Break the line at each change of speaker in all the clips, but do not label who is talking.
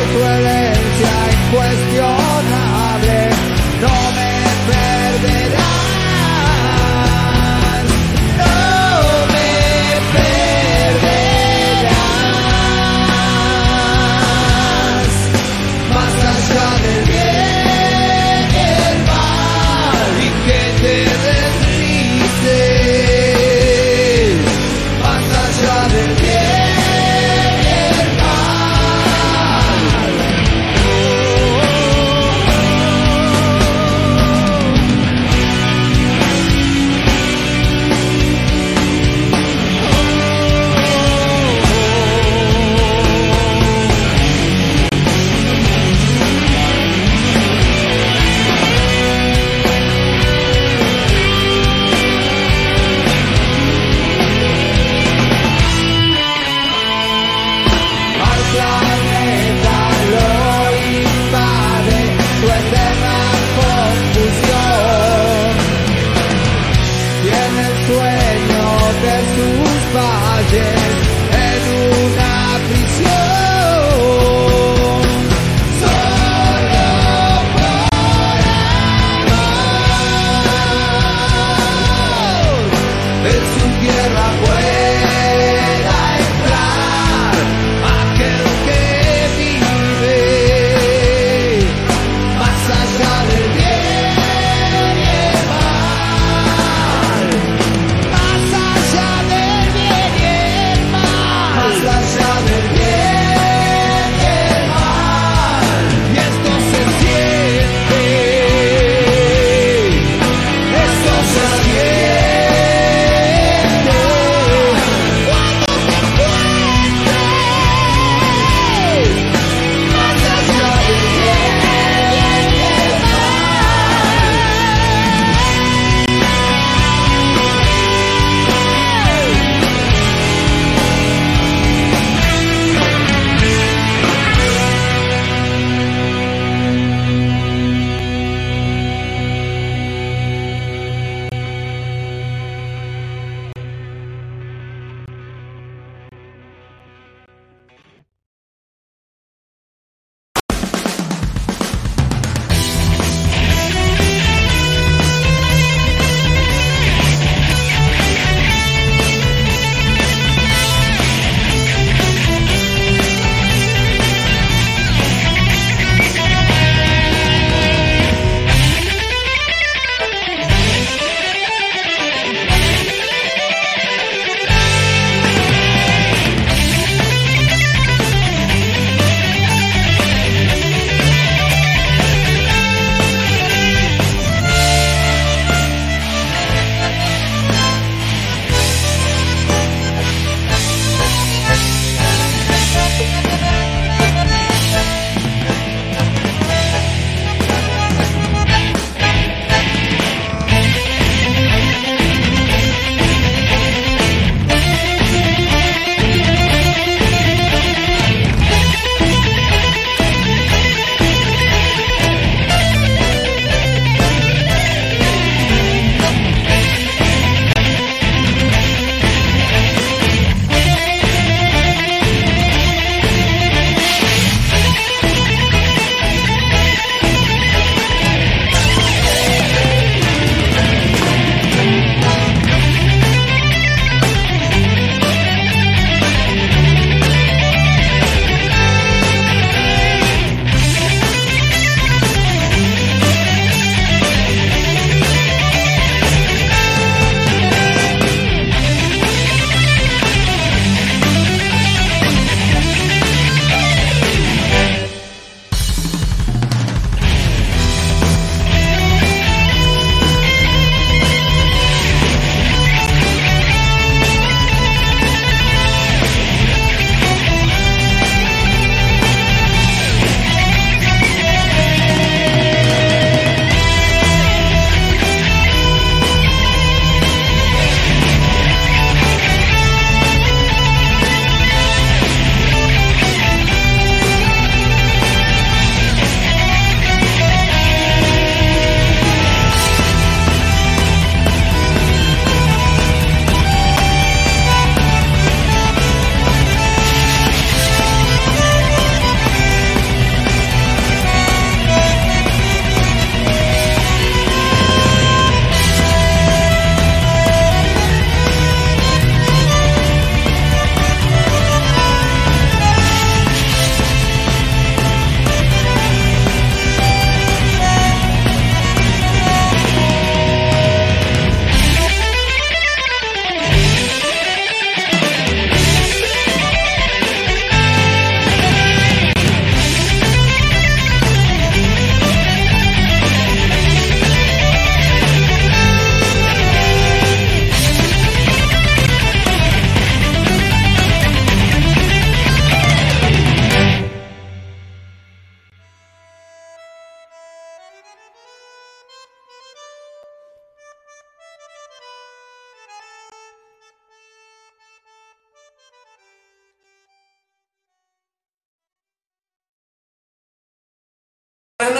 tu herencia incuestionable, no me perderás, no me perderás, más allá del bien y el mal, y que te deslices, más allá del bien y el mal.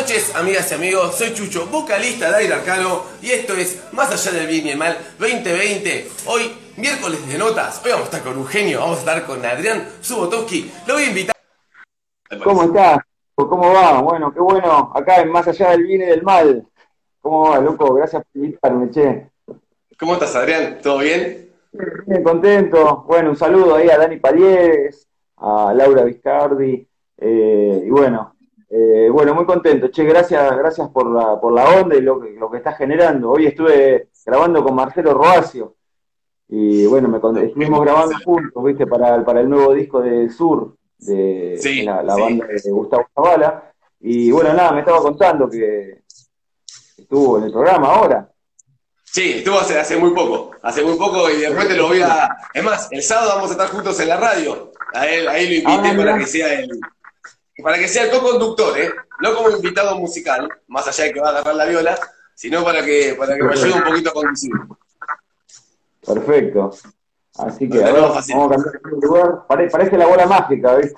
noches, amigas y amigos, soy Chucho, vocalista de Aire Arcano, y esto es Más Allá del Bien y el Mal 2020. Hoy, miércoles de notas, hoy vamos a estar con un genio, vamos a estar con Adrián Subotovsky. Lo voy a invitar.
¿Cómo estás? ¿Cómo va? Bueno, qué bueno, acá en Más Allá del Bien y del Mal. ¿Cómo va, loco? Gracias por invitarme, che.
¿Cómo estás, Adrián? ¿Todo bien?
Bien, contento. Bueno, un saludo ahí a Dani Palieres, a Laura Viscardi, y bueno, muy contento. Che, gracias por la onda y lo que estás generando. Hoy estuve grabando con Marcelo Roacio y bueno, estuvimos grabando juntos, ¿viste? Para el nuevo disco de Sur,
Sí,
la
sí.
banda de Gustavo Zavala. Y bueno, nada, me estaba contando que estuvo en el programa ahora.
Sí, estuvo hace muy poco y de repente lo voy a... Es más, el sábado vamos a estar juntos en la radio. Ahí lo invité para que sea el co-conductor, no como invitado musical, más allá de que va a agarrar la viola, sino para que me ayude un poquito a conducir.
Perfecto. Así que
No,
ahora
no,
vamos a cambiar de lugar. Parece la bola mágica, ¿viste?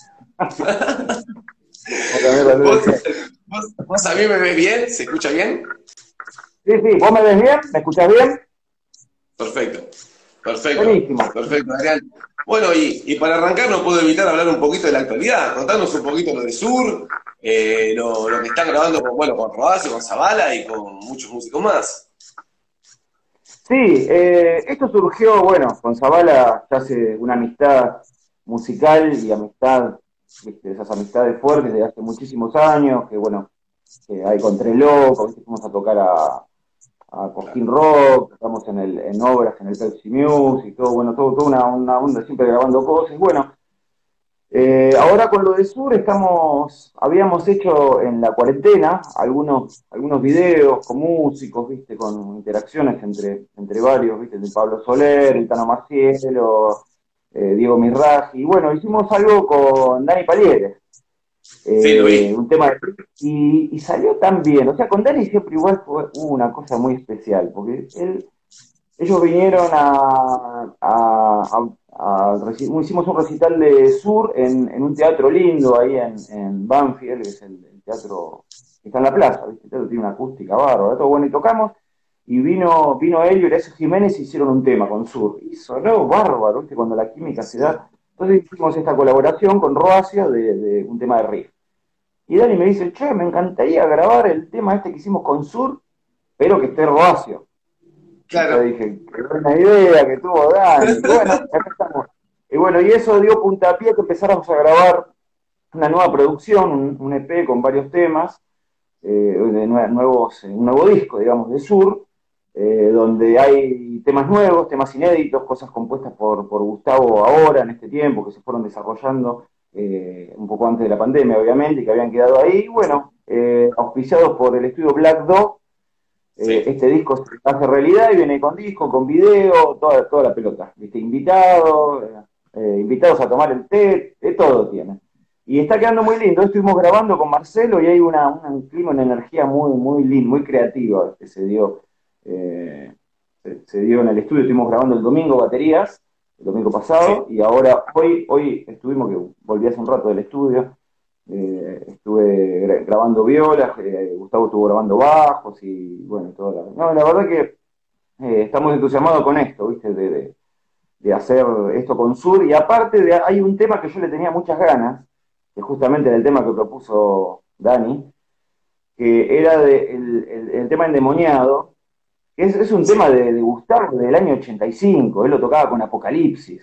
¿Vos a mí me ves bien? ¿Se escucha bien?
Sí, ¿vos me ves bien? ¿Me escuchás bien?
Perfecto,
Buenísimo.
perfecto, Adrián. Bueno, y para arrancar no puedo evitar hablar un poquito de la actualidad, contarnos un poquito lo de Sur, lo que están grabando con Rodacio, con Zavala y con muchos músicos más.
Sí, esto surgió, con Zavala ya hace una amistad musical y amistad, ¿viste? Esas amistades fuertes de hace muchísimos años, que hay con Tres Locos, ¿viste? Fuimos a tocar a Cosquín Rock, estamos en obras en el Pepsi Music, toda una onda siempre grabando cosas. Bueno, ahora con lo de Sur habíamos hecho en la cuarentena algunos videos con músicos, ¿viste? Con interacciones entre varios, ¿viste? De Pablo Soler, el Tano Marcielo, Diego Mirraji, y bueno, hicimos algo con Dani Palieres.
Sí, lo vi.
Un tema y salió tan bien, o sea, con Dani siempre igual hubo una cosa muy especial, porque ellos vinieron hicimos un recital de Sur en un teatro lindo ahí en Banfield, que es el teatro que está en la plaza, ¿viste? El teatro tiene una acústica bárbara, todo bueno, y tocamos, y vino él y Horacio Jiménez y hicieron un tema con Sur, y sonó bárbaro, ¿viste? Cuando la química se da. Entonces hicimos esta colaboración con Roacio de un tema de riff. Y Dani me dice, che, me encantaría grabar el tema este que hicimos con Sur, pero que esté Roacio.
Claro.
Yo dije, qué buena idea que tuvo Dani. Y bueno, acá estamos. Y eso dio puntapié que empezáramos a grabar una nueva producción, un EP con varios temas, un nuevo disco, digamos, de Sur, donde hay temas nuevos, temas inéditos, cosas compuestas por Gustavo ahora, en este tiempo, que se fueron desarrollando un poco antes de la pandemia, obviamente, y que habían quedado ahí, auspiciados por el estudio Black Dog.
Sí.
Este disco se hace realidad y viene con disco, con video, toda la pelota, ¿viste? Invitados a tomar el té, de todo tiene. Y está quedando muy lindo. Estuvimos grabando con Marcelo y hay un clima, una energía muy, muy linda, muy creativa que se dio en el estudio. Estuvimos grabando el domingo baterías, el domingo pasado, sí. Y ahora, hoy estuvimos, que volví hace un rato del estudio, estuve grabando violas, Gustavo estuvo grabando bajos y bueno, la verdad que estamos entusiasmados con esto, ¿viste? De hacer esto con Sur, y aparte hay un tema que yo le tenía muchas ganas, que justamente era el tema que propuso Dani, que era el tema endemoniado, que es un tema de Gustavo del año 85, él lo tocaba con Apocalipsis.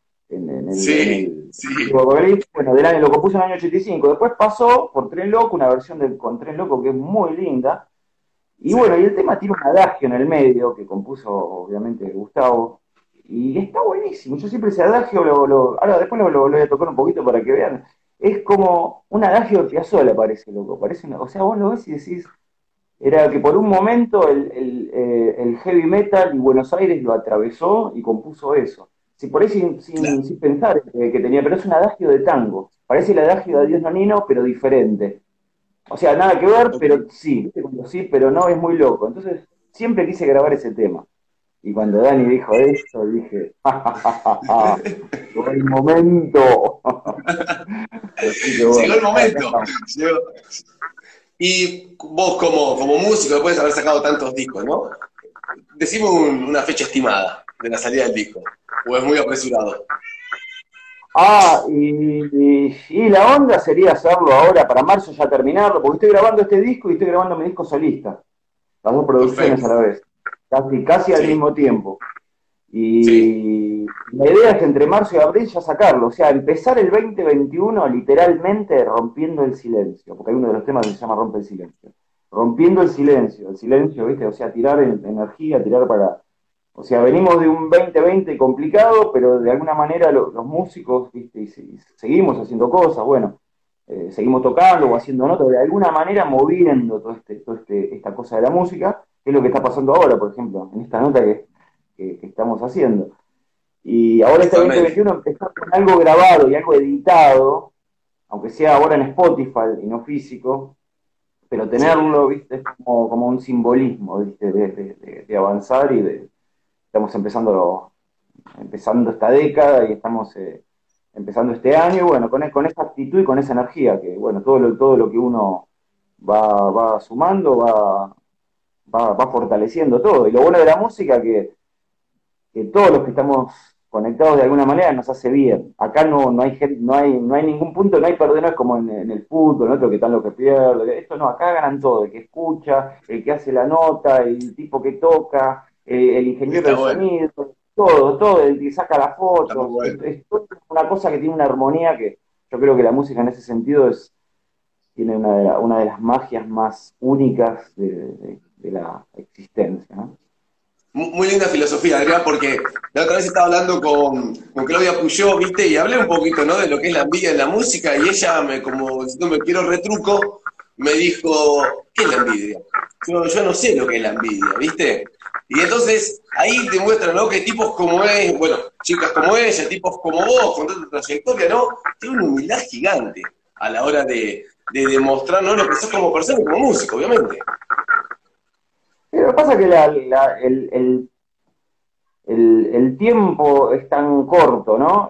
Lo compuso en el año 85, después pasó por Tren Loco, una versión con Tren Loco que es muy linda, y y el tema tiene un adagio en el medio, que compuso obviamente Gustavo, y está buenísimo. Yo siempre ese adagio, ahora después lo voy a tocar un poquito para que vean, es como un adagio de Piazzolla, parece, loco, o sea, vos lo ves y decís, era que por un momento el heavy metal y Buenos Aires lo atravesó y compuso eso. Si por ahí sin pensar que tenía, pero es un adagio de tango. Parece el adagio de Adiós Nonino, pero diferente. O sea, nada que ver, pero sí, pero no, es muy loco. Entonces, siempre quise grabar ese tema. Y cuando Dani dijo esto, dije, llegó el momento.
Llegó el momento. Y vos como músico, después de haber sacado tantos discos, ¿no? Decime una fecha estimada de la salida del disco, o es muy apresurado.
Y la onda sería hacerlo ahora, para marzo ya terminarlo, porque estoy grabando este disco y estoy grabando mi disco solista, las dos producciones
Perfecto.
a la vez, casi al
Sí,
mismo tiempo.
sí,
Y la idea es que entre marzo y abril ya sacarlo, o sea, empezar el 2021 literalmente rompiendo el silencio, porque hay uno de los temas que se llama Rompe el silencio. Rompiendo el silencio, ¿viste? O sea, tirar energía, tirar para... O sea, venimos de un 2020 complicado, pero de alguna manera los músicos, ¿viste? Y seguimos haciendo cosas, bueno, seguimos tocando o haciendo notas, de alguna manera moviendo esta cosa de la música, que es lo que está pasando ahora, por ejemplo, en esta nota que estamos haciendo. Y ahora este
totalmente.
2021 empezar con algo grabado y algo editado, aunque sea ahora en Spotify y no físico, pero
Sí,
tenerlo, ¿viste? Es como un simbolismo, ¿viste? De avanzar estamos empezando esta década y estamos empezando este año, y bueno, con esa actitud y con esa energía, que bueno, todo lo que uno va sumando, va fortaleciendo todo. Y lo bueno de la música que todos los que estamos conectados de alguna manera nos hace bien. Acá no hay gente, no hay ningún punto, no hay perdedores como en el fútbol, en otro que están los que pierden. Esto no, acá ganan todo, el que escucha, el que hace la nota, el tipo que toca, el ingeniero
está
de
bueno,
sonido, todo, el que saca las
está muy
fotos.
bueno.
Es toda una cosa que tiene una armonía que yo creo que la música en ese sentido tiene una de las magias más únicas de la existencia, ¿no?
Muy linda filosofía, Adrián, porque la otra vez estaba hablando con Claudia Puyó, ¿viste? Y hablé un poquito, ¿no? De lo que es la envidia en la música, y ella, como diciendo me quiero retruco, me dijo, ¿qué es la envidia? Yo no sé lo que es la envidia, ¿viste? Y entonces ahí te muestran, ¿no? Que tipos como es, bueno, chicas como ella, tipos como vos, con tanta trayectoria, ¿no? Tienen una humildad gigante a la hora de demostrar, ¿no? Lo que sos como persona y como músico, obviamente.
Pero lo que pasa es que el tiempo es tan corto, ¿no?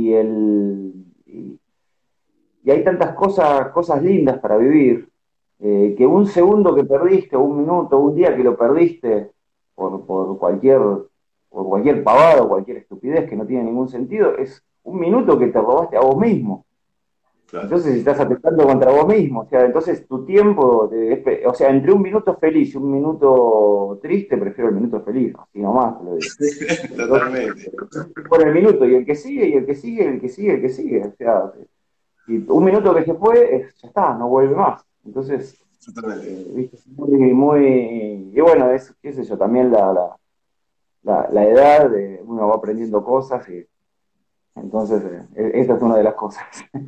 Y hay tantas cosas lindas para vivir, que un segundo que perdiste, o un minuto, un día que lo perdiste por cualquier pavada o cualquier estupidez que no tiene ningún sentido, es un minuto que te robaste a vos mismo.
Claro.
Entonces estás atentando contra vos mismo. O sea, entonces tu tiempo, o sea, entre un minuto feliz y un minuto triste, prefiero el minuto feliz, así nomás te lo digo. Entonces,
Totalmente.
por el minuto, y el que sigue, y el que sigue, el que sigue, el que sigue. O sea, y un minuto que se fue, ya está, no vuelve más. Entonces,
Totalmente.
viste, y bueno, qué sé yo, también la edad, uno va aprendiendo cosas, y entonces, esta es una de las cosas.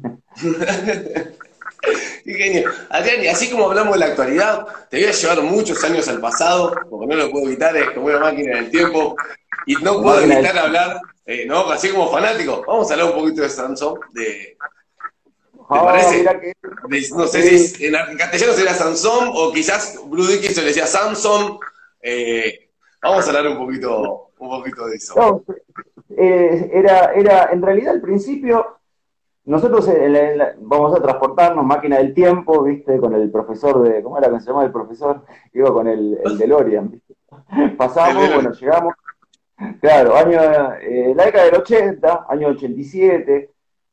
Qué genio. Adrián, y así como hablamos de la actualidad, te voy a llevar muchos años al pasado, porque no lo puedo evitar, es como una máquina del tiempo, y no
La
puedo
máquina del...
evitar hablar, ¿no? Así como fanático, vamos a hablar un poquito de Samsung, ¿te
Mira
parece?
que...
No sé si
Sí.
en castellano sería Samsung, o quizás Blue Dickinson le decía Samsung, vamos a hablar un poquito de eso.
No, en realidad al principio, nosotros vamos a transportarnos, máquina del tiempo, ¿viste? Con el profesor ¿cómo era que se llama el profesor? Iba con el DeLorean, ¿viste?
El
Pasamos,
de
bueno, llegamos, claro, la década del 80, año 87,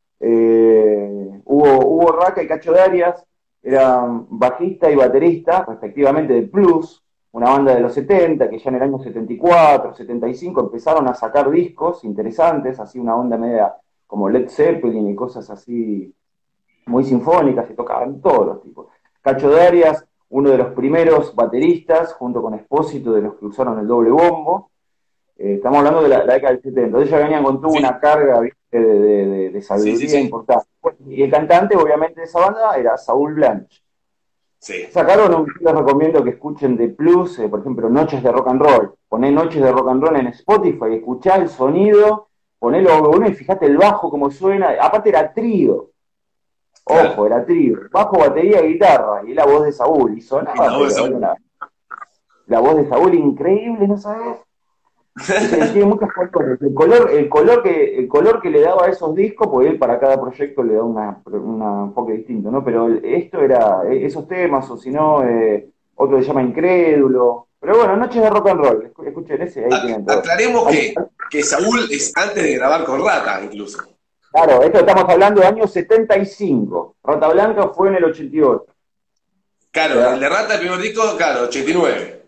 hubo Raca y Cacho Darias, eran bajista y baterista, respectivamente, de Plus, una banda de los 70, que ya en el año 74, 75 empezaron a sacar discos interesantes, así una onda media como Led Zeppelin y cosas así muy sinfónicas, y tocaban todos los tipos. Cacho Darias, uno de los primeros bateristas, junto con Espósito, de los que usaron el doble bombo. Estamos hablando de la década del 70. Entonces ya venían con toda
Sí,
una carga, ¿viste? De
sí, sí,
sabiduría
sí,
importante. Y el cantante, obviamente, de esa banda era Saúl Blanch.
sí.
Sacaron, les recomiendo que escuchen de Plus, por ejemplo, Noches de Rock and Roll. Poné Noches de Rock and Roll en Spotify, escuchá el sonido, ponelo a volumen y fíjate el bajo cómo suena. Aparte era trío, ojo,
Claro.
era trío. Bajo, batería, guitarra, y la voz de Saúl. Y
Y la
sonaba,
voz de
pero era
Saúl.
la voz de Saúl increíble, ¿no sabes? Tiene muchos colores. El color que le daba a esos discos, porque él para cada proyecto le da un enfoque distinto, ¿no? Pero esto era esos temas, o si no, otro que se llama Incrédulo. Pero bueno, Noches de Rock and Roll, escuchen ese, ahí tienen todo.
Aclaremos que Saúl es antes de grabar con Rata, incluso.
Claro, esto estamos hablando de años 75. Rata Blanca fue en el 88.
Claro,
O sea,
el de Rata, el primer disco, claro, 89.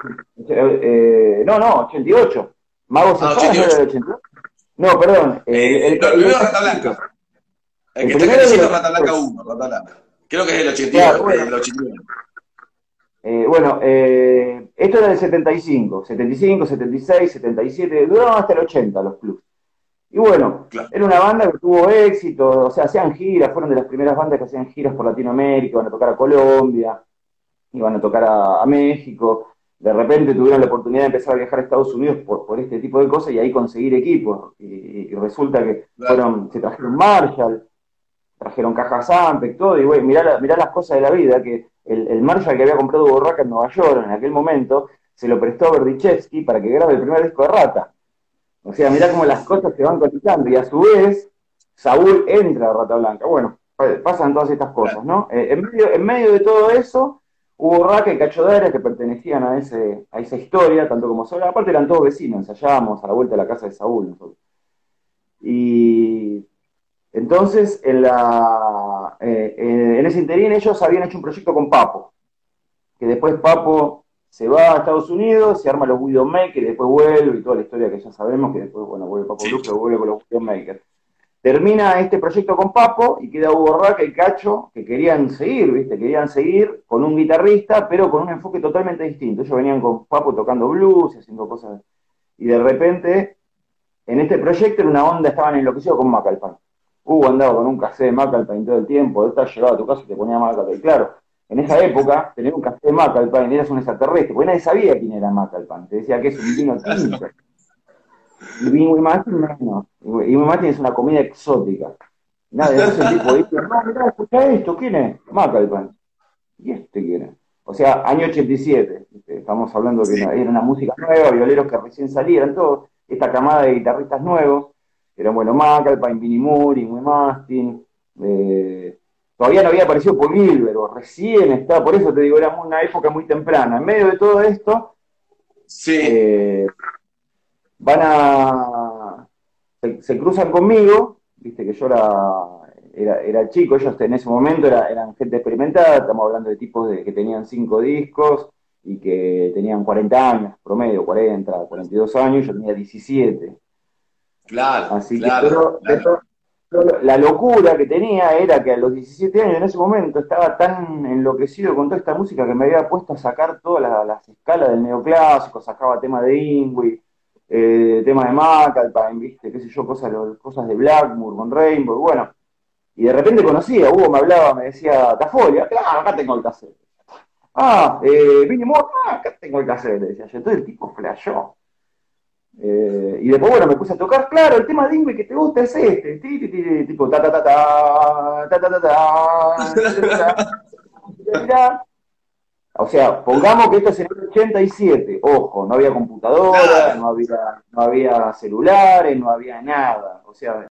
no, 88. Magos
Ah,
Espadas no era
88.
del 88. No, perdón.
No, el primero es Rata Blanca. El
El
que está
primero es
diciendo
del
es Rata Blanca
88.
1, Rata Blanca. Creo que es del
Claro,
89,
bueno.
del 89.
Esto era del 75, 76, 77, duraron hasta el 80 los clubs. Y bueno,
Claro.
era una banda que tuvo éxito, o sea, hacían giras, fueron de las primeras bandas que hacían giras por Latinoamérica, iban a tocar a Colombia, iban a tocar a México, de repente tuvieron la oportunidad de empezar a viajar a Estados Unidos por este tipo de cosas y ahí conseguir equipos, y resulta que
Claro.
se trajeron Marshall, trajeron cajas Ampeg, todo, y güey, mirá las cosas de la vida, que el Marshall que había comprado Borraca en Nueva York en aquel momento, se lo prestó a Berdichevsky para que grabe el primer disco de Rata. O sea, mirá cómo las cosas se van conectando, y a su vez, Saúl entra a Rata Blanca. Bueno, pasan todas estas cosas, ¿no? En medio de todo eso, hubo Raka y Cacho Dara que pertenecían a esa historia, tanto como Saúl. Aparte eran todos vecinos, ensayábamos a la vuelta de la casa de Saúl nosotros. Y entonces, en ese interín ellos habían hecho un proyecto con Papo, que después Papo se va a Estados Unidos, se arma los Widowmakers, y después vuelve, y toda la historia que ya sabemos, que después, bueno, vuelve Papo
Sí.
Luque, vuelve con los Widowmakers. Termina este proyecto con Papo, y queda Hugo Raca y Cacho, que querían seguir, ¿viste? Querían seguir con un guitarrista, pero con un enfoque totalmente distinto. Ellos venían con Papo tocando blues y haciendo cosas, y de repente, en este proyecto, en una onda, estaban enloquecidos con Macalpan. Hugo andaba con un cassette de Macalpine todo el tiempo, de estar llegado a tu casa y te ponía Macalpine. Claro, en esa época, tener un cassette de Macalpine eras un extraterrestre, porque nadie sabía quién era Macalpine. Te decía que es un vino tinto. Y Win Martin menos. Y Win Martin es una comida exótica. Nada, entonces el tipo dice, no, mirá, escucha esto, ¿quién es? Macalpine. ¿Y este quién es? O sea, año 87, ¿viste? Estamos hablando que
Sí.
era una música nueva, violeros que recién salían, todos, esta camada de guitarristas nuevos. Eran, bueno, Macalpine, Vinnie Moore, Ingrid Mastin, todavía no había aparecido Paul Gilbert, o recién estaba, por eso te digo, era una época muy temprana. En medio de todo esto,
Sí.
se cruzan conmigo, viste que yo era chico, ellos en ese momento eran gente experimentada, estamos hablando de tipos que tenían 5 discos y que tenían 40 años, promedio, 40, 42 años, yo tenía 17.
Claro,
Así
claro,
que
claro.
la locura que tenía era que a los 17 años en ese momento estaba tan enloquecido con toda esta música que me había puesto a sacar todas las escalas del neoclásico, sacaba temas de Ingrid, temas de Macalpine, viste, qué sé yo, cosas de Blackmore con Rainbow, bueno, y de repente conocía, Hugo me hablaba, me decía, Tafolia, claro, acá tengo el cassette. Vinnie Moore, acá tengo el cassette, le decía yo, entonces el tipo flashó. Y después, bueno, me puse a tocar, claro, el tema de Ingrid que te gusta es este, tipo ta ta ta ta, ta ta ta ta. O sea, pongamos que esto es en el 87, ojo, no había computadora,
Claro.
no había celulares, no había nada, o sea,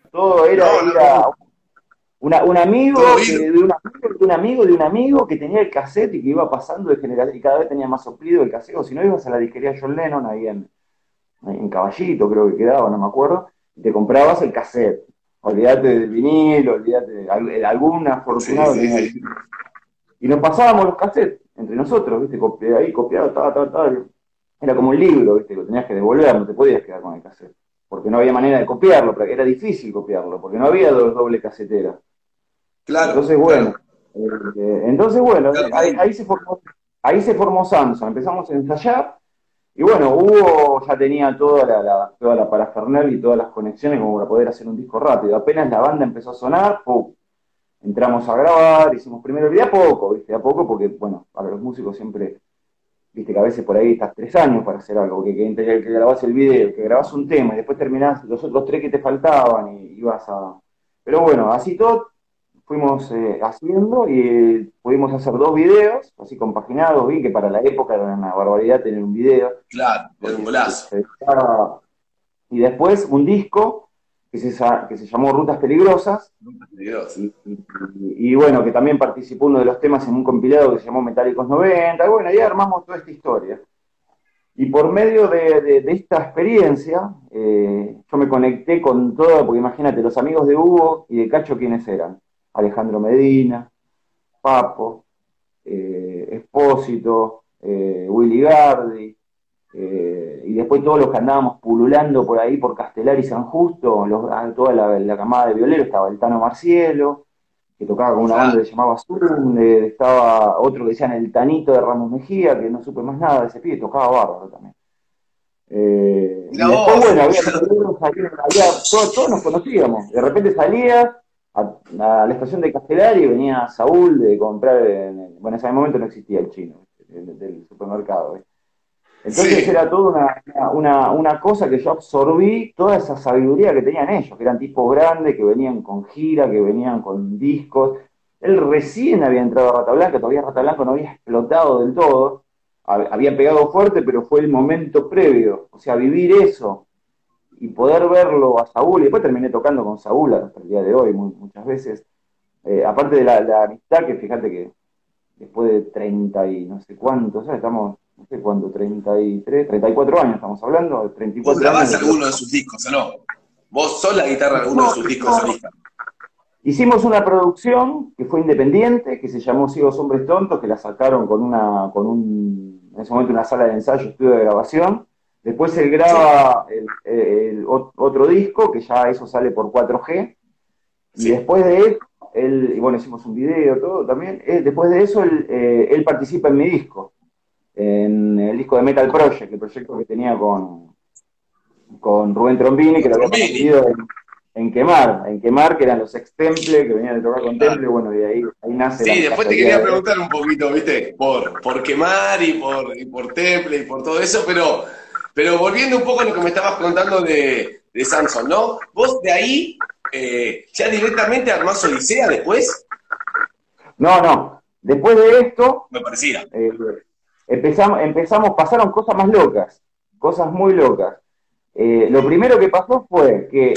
Todo era,
No, no,
era
no.
un amigo
Todo
que,
oído.
de un amigo, de un amigo, de un amigo que tenía el cassette y que iba pasando de generación y cada vez tenía más soplido el cassette. O si no, ibas a la disquería John Lennon ahí en Caballito, creo que quedaba, no me acuerdo, y te comprabas el cassette. Olvídate del vinilo, olvídate de algún
Sí,
afortunado
sí,
tenía el
sí.
vinilo. Y nos pasábamos los cassettes entre nosotros, ¿viste? Ahí copiado, era como un libro, ¿viste? Lo tenías que devolver, no te podías quedar con el cassette. Porque no había manera de copiarlo, porque era difícil copiarlo, porque no había doble casetera.
Claro,
Entonces, bueno,
claro, claro,
ahí,
claro.
ahí se formó Samsung, empezamos a ensayar, y bueno, Hugo ya tenía toda la parafernalia y todas las conexiones como para poder hacer un disco rápido. Apenas la banda empezó a sonar, ¡pum! Entramos a grabar, hicimos primero el video a poco, ¿viste? A poco porque, bueno, para los músicos siempre, viste que a veces por ahí estás 3 años para hacer algo, porque entre el que grabás el video, que grabás un tema y después terminás los otros 3 que te faltaban y ibas a... Pero bueno, así todo fuimos haciendo y pudimos hacer 2 videos, así compaginados, vi que para la época era una barbaridad tener un video,
Claro, era un
porque
golazo.
se editaba. Y después un disco que se llamó Rutas Peligrosas,
Dios.
y bueno, que también participó uno de los temas en un compilado que se llamó Metálicos 90, y bueno, ahí armamos toda esta historia. Y por medio de esta experiencia, yo me conecté con todo, porque imagínate, los amigos de Hugo y de Cacho, ¿quiénes eran? Alejandro Medina, Papo, Espósito, Willy Gardi, y después todos los que andábamos pululando por ahí, por Castelar y San Justo, toda la camada de violeros, estaba el Tano Marcielo, que tocaba con una banda
Claro.
que se llamaba Zoom, estaba otro que decían el Tanito de Ramos Mejía, que no supe más nada de ese pibe, tocaba bárbaro también.
Mira
Y después,
vos.
bueno, todos nos conocíamos. De repente salía a la estación de Castelar y venía Saúl de comprar, bueno, en ese momento no existía el chino del supermercado. Entonces
Sí.
era toda una cosa que yo absorbí, toda esa sabiduría que tenían ellos, que eran tipos grandes, que venían con gira, que venían con discos. Él recién había entrado a Rata Blanca, todavía Rata Blanca no había explotado del todo, había pegado fuerte, pero fue el momento previo. O sea, vivir eso y poder verlo a Saúl, y después terminé tocando con Saúl hasta el día de hoy muchas veces. Aparte de la amistad, que fíjate que después de 30 y no sé cuántos, ¿sabes? Estamos, no sé cuánto, 33, 34 años estamos hablando, de
¿Vos
34 años
grabás
de que
alguno de sus discos o no? ¿Vos sos la guitarra de alguno de sus discos solistas?
hicimos una producción que fue independiente, que se llamó Ciegos Hombres Tontos, que la sacaron en ese momento una sala de ensayo, estudio de grabación. Después él
Sí,
graba otro disco, que ya eso sale por 4G. Y
sí.
después de eso, y bueno, hicimos un video, todo también. Después de eso, él participa en mi disco, en el disco de Metal Project, el proyecto que tenía con Rubén Trombini, que
Con
lo había
Trombini.
conocido en Quemar, que eran los ex Temple, que venían de tocar con Temple, bueno, y ahí nace la
Sí,
amistad
después
hasta
te
el día
quería
de hoy.
preguntar un poquito, ¿viste? Por quemar y por Temple y por todo eso, pero volviendo un poco a lo que me estabas contando de Samson, ¿no? Vos de ahí ya directamente armás Odisea después,
No, no, después de esto,
me parecía.
eh, pasaron cosas más locas, cosas muy locas. Lo primero que pasó fue que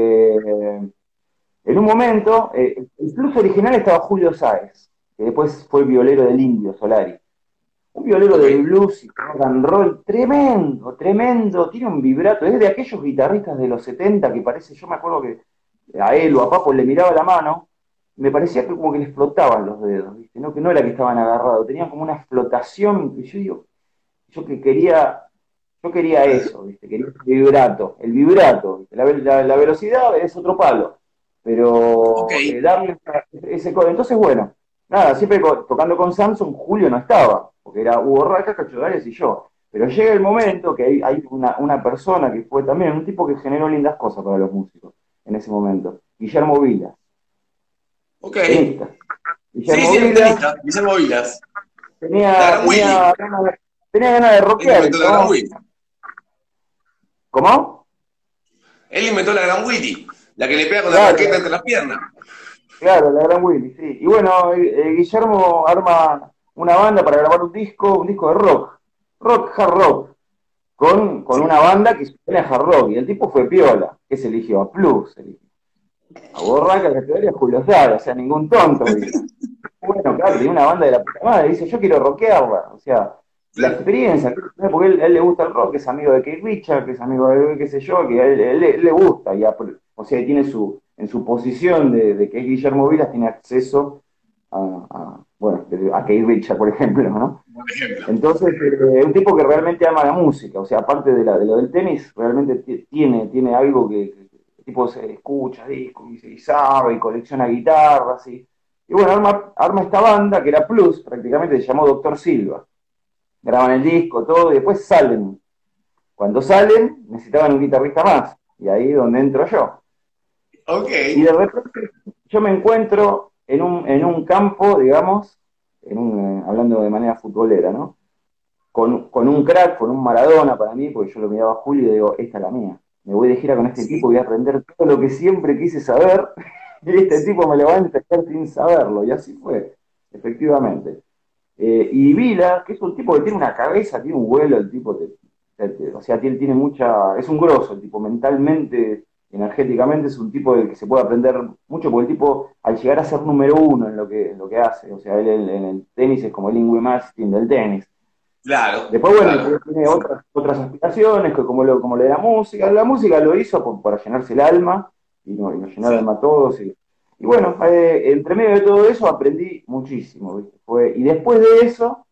en un momento, el plus original estaba Julio Sáez, que después fue el violero del Indio Solari. Un violero
Ok.
de blues y rock and roll tremendo, tremendo, tiene un vibrato, es de aquellos guitarristas de los 70 que parece, yo me acuerdo que a él o a Papo le miraba la mano, me parecía que como que les flotaban los dedos, ¿viste? No, que no era que estaban agarrados, tenían como una flotación, y yo digo, yo que quería, yo quería eso, ¿viste? Quería el vibrato, ¿viste? La velocidad es otro palo,
Ok.
pero darle ese código. Entonces, bueno, nada, siempre tocando con Samsung, Julio no estaba, porque era Hugo Raca, Cacho Darias y yo. Pero llega el momento que hay una persona que fue también un tipo que generó lindas cosas para los músicos en ese momento, Guillermo Vilas,
Ok.
tenista.
Sí,
Guillermo
sí, el
Vilas
tenista, Guillermo Vilas. La
tenía,
gran Willy.
tenía, ganas de, tenía ganas de
Él
rockear el
inventó la gran
chabón.
Willy.
¿Cómo?
Él inventó la gran Willy, la que le pega con la raqueta
Claro,
entre las piernas.
claro, la gran Willy, sí. Y bueno, Guillermo arma una banda para grabar un disco de hard rock, con
Sí.
una banda que suena hard rock. Y el tipo fue piola, que se eligió a Plus. Se eligió. A Borraca la teoría es Julio Sala, o sea, ningún tonto vino. Bueno, claro, tiene una banda de la puta madre, dice, yo quiero rockearla, o sea, la
Claro.
experiencia, porque él le gusta el rock, es amigo de Keith Richards, que es amigo de qué sé yo, que a él le gusta, o sea, tiene en su posición de que es Guillermo Vilas, tiene acceso bueno, a Keith Richards, por ejemplo, ¿no?
Por ejemplo.
Entonces, un tipo que realmente ama la música, o sea, aparte de lo del tenis, realmente tiene algo que el tipo se escucha discos y sabe y colecciona guitarras y bueno, arma esta banda que era Plus, prácticamente se llamó Doctor Silva. Graban el disco, todo, y después salen. Cuando salen, necesitaban un guitarrista más, y ahí es donde entro yo.
Ok.
Y de repente yo me encuentro en un campo, digamos, hablando de manera futbolera, ¿no? Con un crack, con un Maradona para mí, porque yo lo miraba a Julio y digo, esta es la mía. Me voy de gira con este tipo y voy a aprender todo lo que siempre quise saber, y este tipo me lo va a enseñar sin saberlo, y así fue, efectivamente. Y Vila, que es un tipo que tiene una cabeza, tiene un vuelo, el tipo, o sea, tiene mucha, es un grosso, el tipo, mentalmente, energéticamente, es un tipo del que se puede aprender mucho, porque el tipo, al llegar a ser número uno en lo que hace, o sea, él en el tenis es como el Ingrid Mastin del tenis.
Claro,
Después, bueno,
claro.
tiene otras aspiraciones, que como lo de la música lo hizo para llenarse el alma, y nos llenó el
Sí.
alma a todos, y bueno, entre medio de todo eso aprendí muchísimo, ¿viste? Y después de eso,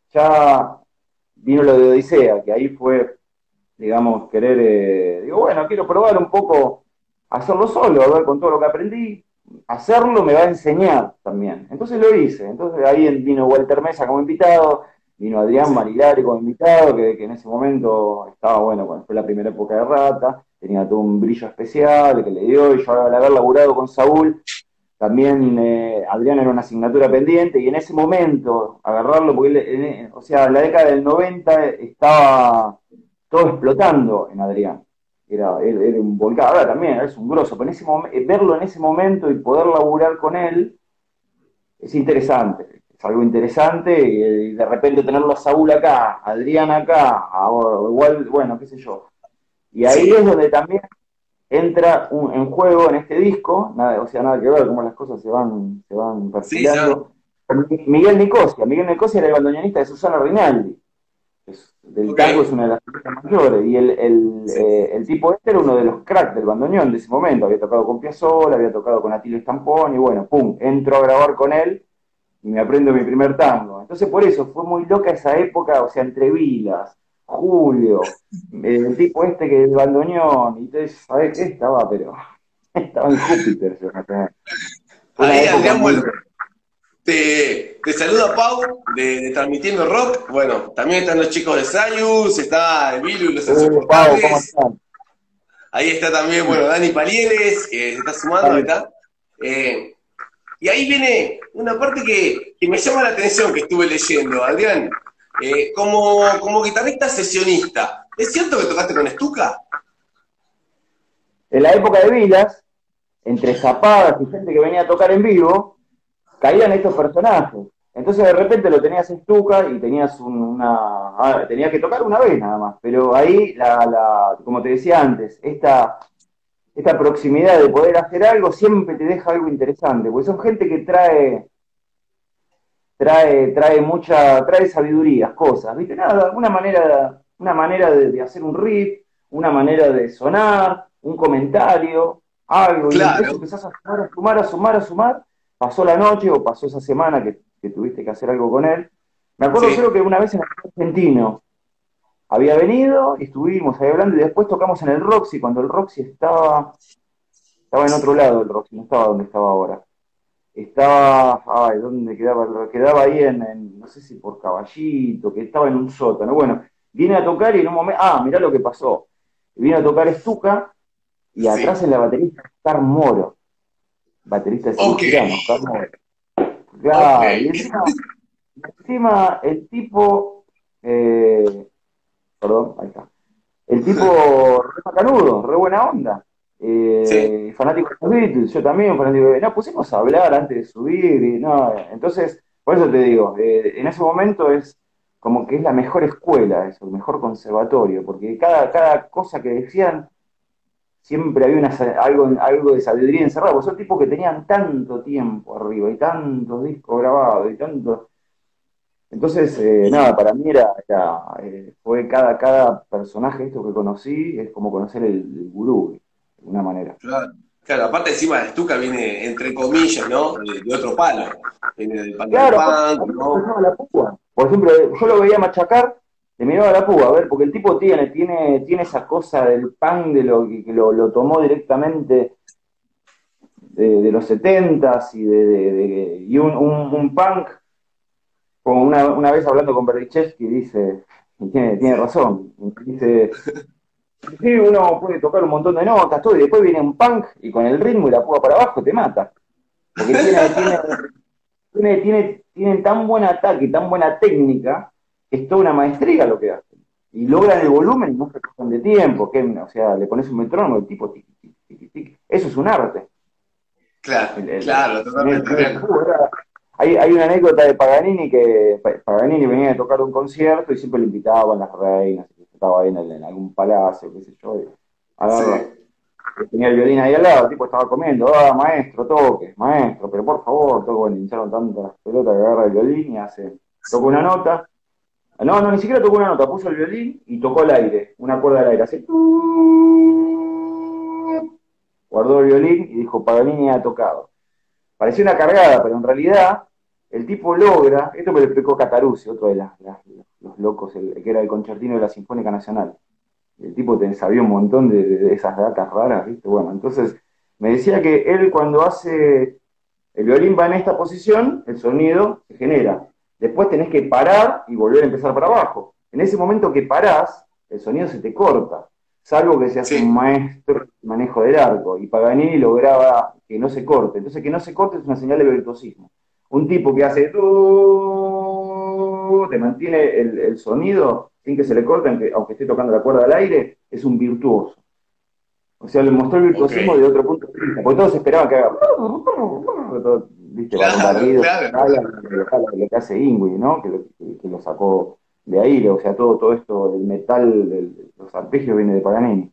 ya vino lo de Odisea, que ahí fue, digamos, querer, digo, bueno, quiero probar un poco, hacerlo solo, a ver con todo lo que aprendí, hacerlo me va a enseñar también. Entonces lo hice, entonces ahí vino Walter Mesa como invitado, vino Adrián
Sí.
Marilari como invitado, que en ese momento estaba, bueno, cuando fue la primera época de Rata, tenía todo un brillo especial que le dio, y yo al haber laburado con Saúl, también Adrián era una asignatura pendiente y en ese momento agarrarlo, porque o sea, en la década del 90 estaba todo explotando en Adrián. Era un volcán, ahora también es un grosso, pero verlo en ese momento y poder laburar con él es interesante, es algo interesante y de repente tenerlo a Saúl acá, a Adrián acá, igual, bueno, qué sé yo. Y ahí es
Sí,
donde también entra en juego en este disco, nada, o sea, nada que ver cómo las cosas se van
sí, ya.
perfilando. Miguel Nicosia era el bandoneonista de Susana Rinaldi, del
Ok.
tango es una de las figuras mayores, y
Sí.
el tipo este era uno de los cracks del bandoneón de ese momento, había tocado con Piazzolla, había tocado con Atilio Stampón, y bueno, pum, entro a grabar con él y me aprendo mi primer tango. Entonces por eso fue muy loca esa época, o sea, entre Vilas, Julio, el tipo este que el bandoneón, y entonces, ¿sabés qué? Estaba, pero estaba en Júpiter, yo, ¿no? Fue una
Ahí,
época
Adrián,
muy...
bueno, te saluda Pau de Transmitiendo Rock. Bueno, también están los chicos de Sayus, está Emilio y los
Pau, ¿cómo
insoportables.
están?
Ahí está también, bueno, Dani Palieles, que se está sumando, ahí
Dale.
está. Eh, y ahí viene una parte que me llama la atención que estuve leyendo, Adrián. Como guitarrista sesionista, ¿es cierto que tocaste con Stuka?
En la época de Vilas, entre zapadas y gente que venía a tocar en vivo, caían estos personajes. Entonces de repente lo tenías en Stuka y tenías tenías que tocar una vez nada más. Pero ahí, como te decía antes, esta proximidad de poder hacer algo siempre te deja algo interesante, porque son gente que trae sabidurías, cosas, ¿viste? Nada, una manera de hacer un riff, una manera de sonar, un comentario, algo, y entre eso
Claro,
empezás a sumar, a sumar, a sumar, a sumar, pasó la noche o pasó esa semana que tuviste que hacer algo con él. Me acuerdo, creo
sí.
que una vez en el argentino había venido, y estuvimos ahí hablando, y después tocamos en el Roxy, cuando el Roxy estaba en otro lado del Roxy, no estaba donde estaba ahora. Estaba, ay, ¿dónde quedaba? Quedaba ahí no sé si por Caballito, que estaba en un sótano. Bueno, viene a tocar y en un momento, mirá lo que pasó. Vino a tocar Stuka y atrás
Sí.
en la baterista Oscar Moro, baterista de Seguí
Ok,
Girando, Oscar Moro.
ok.
Claro, y encima el tipo, perdón, ahí está. El tipo re macanudo, re buena onda.
Sí,
Fanático de los Beatles, yo también, fanático de... No, pusimos a hablar antes de subir y no, entonces, por eso te digo, en ese momento es como que es la mejor escuela, es el mejor conservatorio, porque cada cosa que decían siempre había algo de sabiduría encerrado, porque son tipos que tenían tanto tiempo arriba y tantos discos grabados y tanto. Entonces, nada, para mí fue cada personaje esto que conocí, es como conocer el gurú, de una manera.
Claro, aparte encima de Stuka viene, entre comillas, ¿no? De otro palo. Viene del palo
Claro,
del punk, ¿no?
la púa. Por ejemplo, yo lo veía machacar, le miraba la púa, a ver, porque el tipo tiene esa cosa del punk, de lo que lo tomó directamente de los 70s y un punk, como una vez hablando con Berdichevsky, dice, y tiene razón, dice, sí, uno puede tocar un montón de notas, todo, y después viene un punk y con el ritmo y la púa para abajo te mata. Porque tienen tan buen ataque y tan buena técnica, que es toda una maestría lo que hacen. Y logran el volumen y no se cogen de tiempo, o sea, le pones un metrónomo, el tipo tic, tic, tic, tic. Eso es un arte.
Claro, totalmente.
Hay una anécdota de Paganini, que Paganini venía de tocar un concierto y siempre le invitaban las reinas, que estaba ahí en algún palacio, qué sé yo, tenía el violín ahí al lado, el tipo estaba comiendo, maestro, toque, maestro, pero por favor, toco, bueno, hincharon tantas pelotas que agarra el violín y tocó una nota, no, ni siquiera tocó una nota, puso el violín y tocó al aire, una cuerda al aire, así, guardó el violín y dijo, Paganini ha tocado. Parecía una cargada, pero en realidad el tipo logra, esto me lo explicó Cataruzzi, otro de los locos, el que era el concertino de la Sinfónica Nacional. El tipo sabía un montón de esas datas raras, ¿viste? Bueno, entonces me decía que él cuando hace, el violín va en esta posición, el sonido se genera. Después tenés que parar y volver a empezar para abajo. En ese momento que parás, el sonido se te corta, salvo que seas un maestro de manejo del arco, y Paganini lograba que no se corte. Entonces que no se corte es una señal de virtuosismo. Un tipo que hace te mantiene el sonido sin que se le corte, aunque esté tocando la cuerda al aire, es un virtuoso. O sea, le mostró el virtuosismo de otro punto de vista, porque todos esperaban que haga ¿viste? Lo que hace Ingui, ¿no? Que lo sacó de ahí, o sea, todo esto del metal, los arpegios viene de Paganini.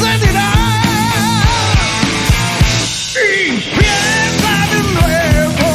Empieza de nuevo.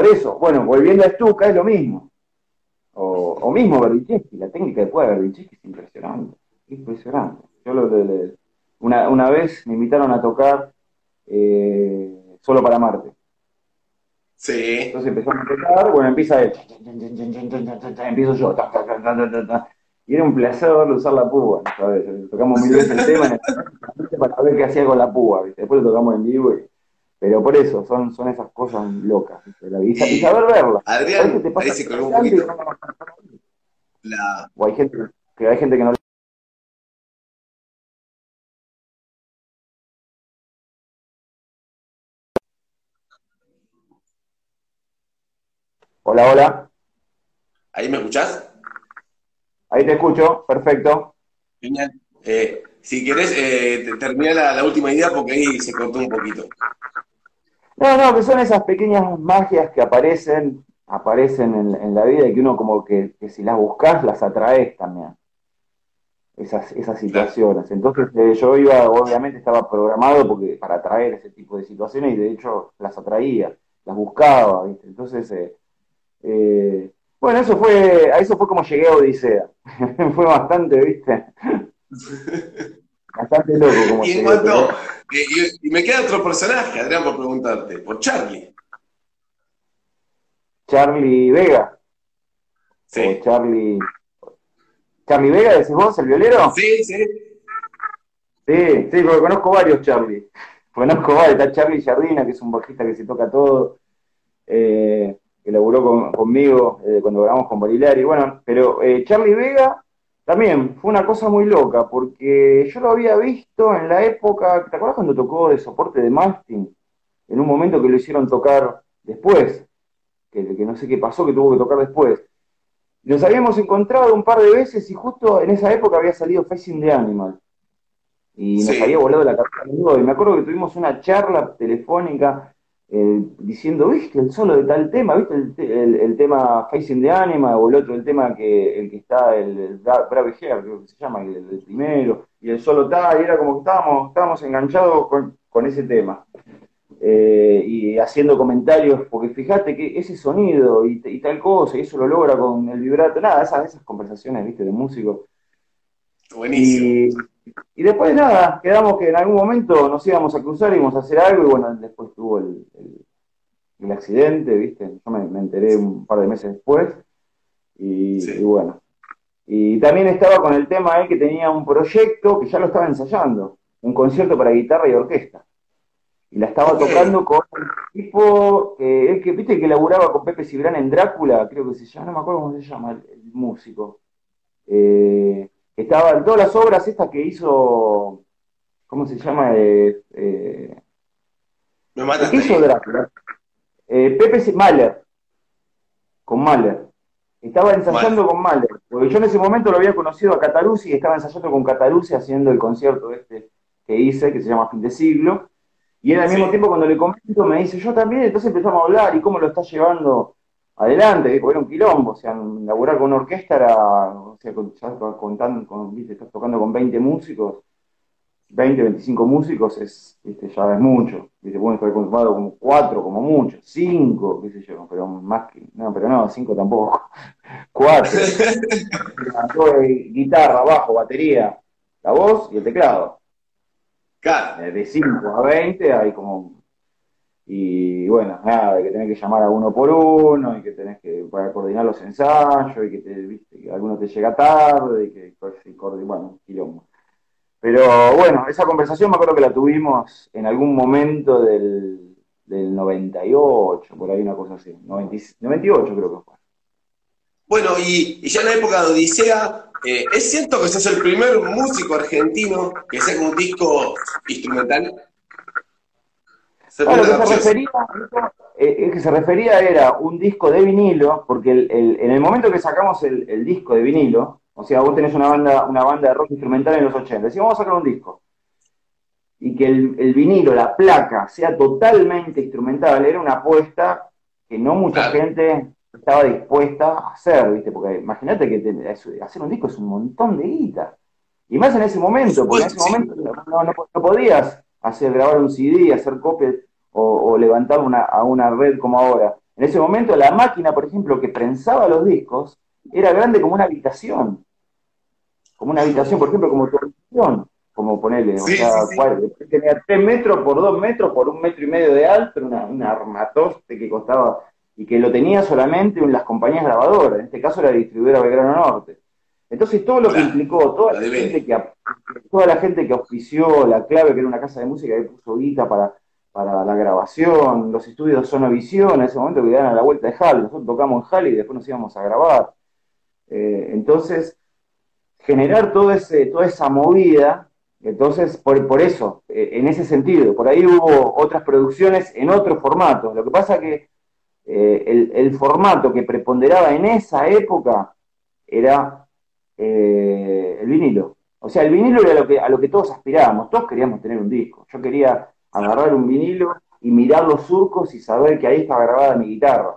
por eso, bueno, volviendo a Stuka es lo mismo. O mismo Berdichevsky, la técnica de cuerda de Berdichevsky es impresionante. Impresionante. Yo una vez me invitaron a tocar Solo para Marte.
Sí.
Entonces empezamos a tocar, bueno, empieza él. Empiezo yo. Y era un placer verlo usar la púa, ¿sabes? Tocamos mil veces el tema para ver qué hacía con la púa, ¿viste? Después lo tocamos en vivo. Pero por eso, son esas cosas locas, ¿viste? Y saber verlas.
Adrián, ahí se colgó un poquito.
O hay gente que no. Hola, hola.
¿Ahí me escuchás?
Ahí te escucho, perfecto.
Genial. Si querés, termina la última idea porque ahí se cortó un poquito.
No, que son esas pequeñas magias que aparecen en la vida y que uno como que si las buscas las atraes también. Esas situaciones. Entonces yo obviamente estaba programado para atraer ese tipo de situaciones y de hecho las atraía, las buscaba, ¿viste? Entonces, bueno, a eso fue como llegué a Odisea. Fue bastante, ¿viste? Bastante loco como
Y en
llegué.
cuanto, y me queda otro personaje, Adrián, por preguntarte, por Charlie.
Charlie Vega.
Sí.
O Charlie Vega, decís vos, el violero.
Sí, sí.
Sí, porque conozco varios Charlie. Conozco varios, está Charlie Jardina, que es un bajista que se toca todo, que laburó conmigo cuando grabamos con Barilari. Bueno, pero Charlie Vega también fue una cosa muy loca, porque yo lo había visto en la época, ¿te acuerdas cuando tocó de soporte de Malmsteen? En un momento que lo hicieron tocar después, que no sé qué pasó, que tuvo que tocar después. Nos habíamos encontrado un par de veces y justo en esa época había salido Facing the Animal. Y nos había volado la cabeza a los dos. Y me acuerdo que tuvimos una charla telefónica diciendo, ¿viste el solo de tal tema? ¿Viste el tema Facing the Animal? O el otro, el tema el que está, el Brave Hair, creo que se llama, el primero. Y el solo tal, y era como que estábamos enganchados con ese tema. Y haciendo comentarios, porque fíjate que ese sonido y tal cosa, y eso lo logra con el vibrato, nada, esas conversaciones, ¿viste? De músicos.
Buenísimo.
Y después nada, quedamos que en algún momento nos íbamos a cruzar, íbamos a hacer algo, y bueno, después tuvo el accidente, ¿viste? Yo me enteré un par de meses después, y bueno. Y también estaba con el tema que tenía un proyecto que ya lo estaba ensayando, un concierto para guitarra y orquesta. Y la estaba tocando con un tipo, viste que laburaba con Pepe Cibrán en Drácula, creo que se llama, no me acuerdo cómo se llama el músico. Estaba en todas las obras estas que hizo, ¿cómo se llama?
Me mataste.
¿Qué hizo Drácula? Mahler, con Mahler. Estaba ensayando con Mahler, porque yo en ese momento lo había conocido a Cataruzzi y estaba ensayando con Cataruzzi haciendo el concierto que hice, que se llama Fin de Siglo. Y él al mismo tiempo cuando le comento me dice, yo también, entonces empezamos a hablar, ¿y cómo lo está llevando adelante? Porque era un quilombo, o sea, laburar con una orquesta era, o sea, ya contando, ¿viste? Estás tocando con 20 músicos, 20, 25 músicos, ¿viste? Ya es mucho, ¿viste? Pueden estar conformado como 4, como mucho, 5, qué sé yo, pero más que, no, 5 tampoco, 4, guitarra, bajo, batería, la voz y el teclado.
Claro.
De 5 a 20 hay como... Y bueno, nada, que tenés que llamar a uno por uno, y que tenés que para coordinar los ensayos, y viste, que alguno te llega tarde, y que bueno, quilombo. Pero bueno, esa conversación me acuerdo que la tuvimos en algún momento del 98, por ahí una cosa así, 98 creo que fue.
Bueno, y ya en la época de Odisea, ¿es cierto que sos el primer músico argentino que saca un disco instrumental?
Bueno, lo que se refería era un disco de vinilo, porque en el momento que sacamos el disco de vinilo, o sea, vos tenés una banda de rock instrumental en los 80, decimos, vamos a sacar un disco, y que el vinilo, la placa, sea totalmente instrumental, era una apuesta que no mucha gente estaba dispuesta a hacer, ¿viste? Porque imagínate que hacer un disco es un montón de guita. Y más en ese momento, porque en ese momento no podías grabar un CD, hacer copias o levantar a una red como ahora. En ese momento la máquina, por ejemplo, que prensaba los discos, era grande como una habitación, por ejemplo, como tu habitación, como ponerle, o
Sí,
sea,
sí, sí.
tenía 3 metros por 2 metros por 1,5 metros de alto, era un armatoste que costaba, y que lo tenía solamente en las compañías grabadoras, en este caso la distribuidora Belgrano Norte. Entonces todo lo que
Claro,
implicó,
la DVD.
toda la gente que auspició La Clave, que era una casa de música que puso guita para la grabación, los estudios Sonovisión, en ese momento que iban a la vuelta de Hall, nosotros tocamos en Hall y después nos íbamos a grabar. Entonces, generar toda esa movida, entonces, por eso, en ese sentido, por ahí hubo otras producciones en otros formatos. Lo que pasa que el formato que preponderaba en esa época era el vinilo. O sea, el vinilo era a lo que todos aspirábamos, todos queríamos tener un disco. Yo quería agarrar un vinilo y mirar los surcos y saber que ahí estaba grabada mi guitarra.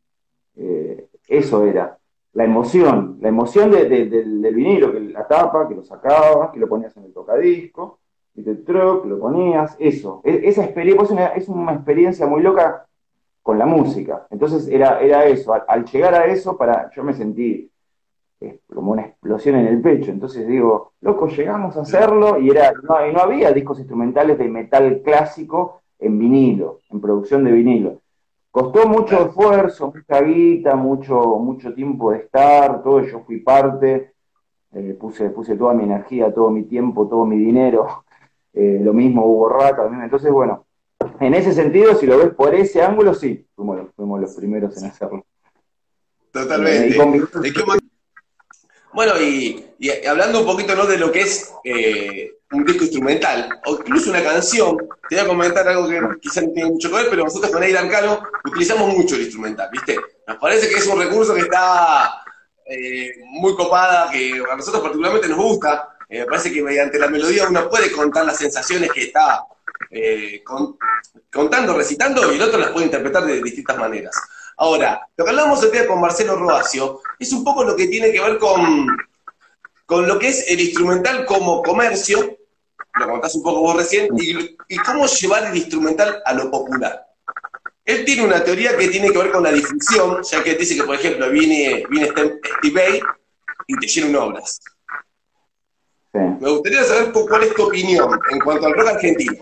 Eso era la emoción del vinilo, que la tapa, que lo sacabas, que lo ponías en el tocadisco, y te truc, lo ponías, eso. Esa experiencia es una experiencia muy loca con la música. Entonces era eso. Al llegar a eso, yo me sentí como una explosión en el pecho. Entonces digo, loco, llegamos a hacerlo y no había discos instrumentales de metal clásico en vinilo, en producción de vinilo. Costó mucho
Claro.
esfuerzo, mucha guita, mucho tiempo de estar, todo, yo fui parte, puse toda mi energía, todo mi tiempo, todo mi dinero, lo mismo Hugo Rata, entonces bueno, en ese sentido, si lo ves por ese ángulo, sí, fuimos los primeros en hacerlo. Y con
Totalmente.
Vinicius,
Es que, bueno, y hablando un poquito, ¿no?, de lo que es un disco instrumental, o incluso una canción, te voy a comentar algo que quizás no tiene mucho que ver, pero nosotros con Air Arcano utilizamos mucho el instrumental, ¿viste? Nos parece que es un recurso que está muy copada, que a nosotros particularmente nos gusta. Me parece que mediante la melodía uno puede contar las sensaciones que está contando, recitando, y el otro las puede interpretar de distintas maneras. Ahora, lo que hablamos hoy día con Marcelo Roacio es un poco lo que tiene que ver con lo que es el instrumental como comercio, lo contás un poco vos recién, y cómo llevar el instrumental a lo popular. Él tiene una teoría que tiene que ver con la difusión, ya que él dice que, por ejemplo, viene Steve Vai y te llena obras.
sí.
Me gustaría saber cuál es tu opinión en cuanto al rock argentino.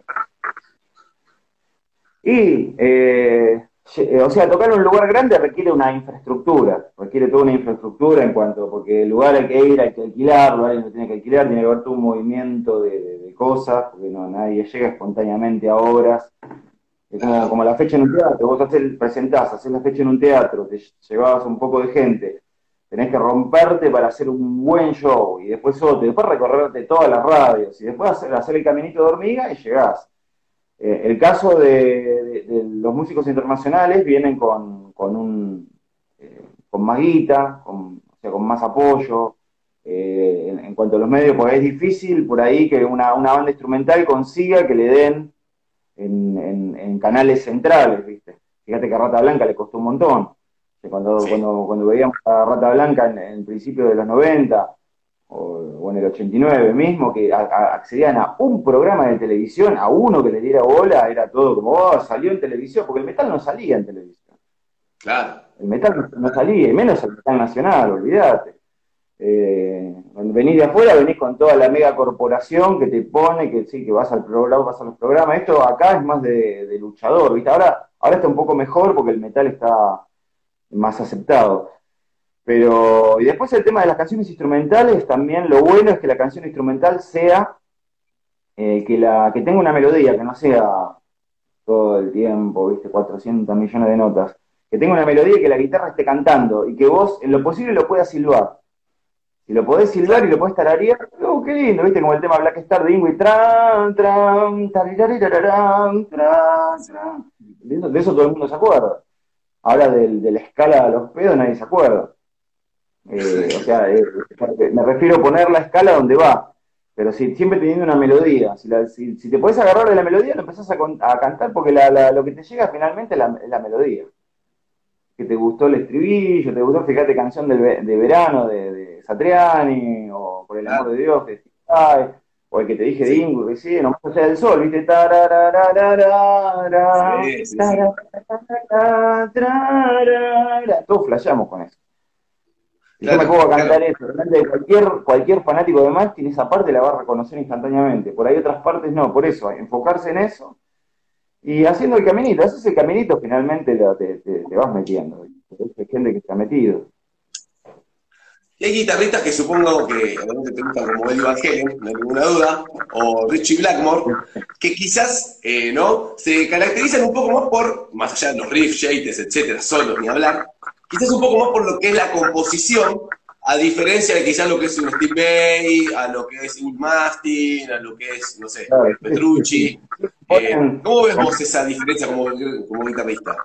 Y, o sea, tocar en un lugar grande requiere una infraestructura, requiere toda una infraestructura porque el lugar hay que alquilarlo, alguien lo tiene que alquilar, tiene que haber todo un movimiento de cosas, porque nadie llega espontáneamente a obras. Es como la fecha en un teatro, vos presentás, haces la fecha en un teatro, te llevabas un poco de gente, tenés que romperte para hacer un buen show, y después después recorrerte todas las radios, y después hacer el caminito de hormiga y llegás. El caso de los músicos internacionales vienen con más guita, o sea, con más apoyo. En cuanto a los medios, pues es difícil por ahí que una banda instrumental consiga que le den en canales centrales, ¿viste? Fíjate que a Rata Blanca le costó un montón. Que
Sí,
cuando veíamos a Rata Blanca en el principio de los 90 o en el 89 mismo, que accedían a un programa de televisión, a uno que le diera bola, era todo como, oh, salió en televisión, porque el metal no salía en televisión.
claro.
El metal no salía, y menos el metal nacional, olvídate. Cuando venís de afuera, venís con toda la mega corporación que te pone, que sí, que vas al programa, vas a los programas. Esto acá es más de luchador, ¿viste? Ahora está un poco mejor porque el metal está más aceptado. Y después el tema de las canciones instrumentales, también lo bueno es que la canción instrumental sea, que tenga una melodía, que no sea todo el tiempo, viste, 400 millones de notas, que tenga una melodía y que la guitarra esté cantando, y que vos en lo posible lo puedas silbar. Si lo podés silbar y
Claro.
lo podés tararear, oh, qué lindo, viste, como el tema Black Star de Ingrid, tran, tran, tariraririrarán, tran, tran. De eso todo el mundo se acuerda. Ahora de la escala de los pedos nadie se acuerda. O sea, me refiero a poner la escala donde va, pero siempre teniendo una melodía. Si te podés agarrar de la melodía, lo empezás a cantar porque lo que te llega finalmente es la melodía. Que te gustó el estribillo, te gustó, fíjate, canción de verano de Satriani, o Por el amor
Claro.
de Dios, de Steve Vai, o el que te dije de Ingo, que sí, nomás allá del sol, ¿viste? Tararararara,
Sí, sí, sí.
tararararara. Todos flasheamos con eso. Y yo me pongo
Claro,
a
claro.
cantar eso, realmente cualquier fanático de Manchester esa parte la va a reconocer instantáneamente. Por ahí otras partes no, por eso, enfocarse en eso y haciendo el caminito, haces el caminito, finalmente te vas metiendo. Hay gente que está metido.
Y hay guitarristas que supongo que obviamente te gustan como Eddie Van Halen, no hay ninguna duda, o Richie Blackmore, que quizás, ¿no? Se caracterizan un poco más por, más allá de los riffs, shakes, etcétera, solos, ni hablar, quizás un poco más por lo que es la composición, a diferencia de quizás lo que es un Steve Vai, a lo que es un Mastin, a lo que es, no sé,
Claro, sí, sí,
Petrucci.
sí. Ponen-
¿Cómo ves vos esa diferencia como guitarrista?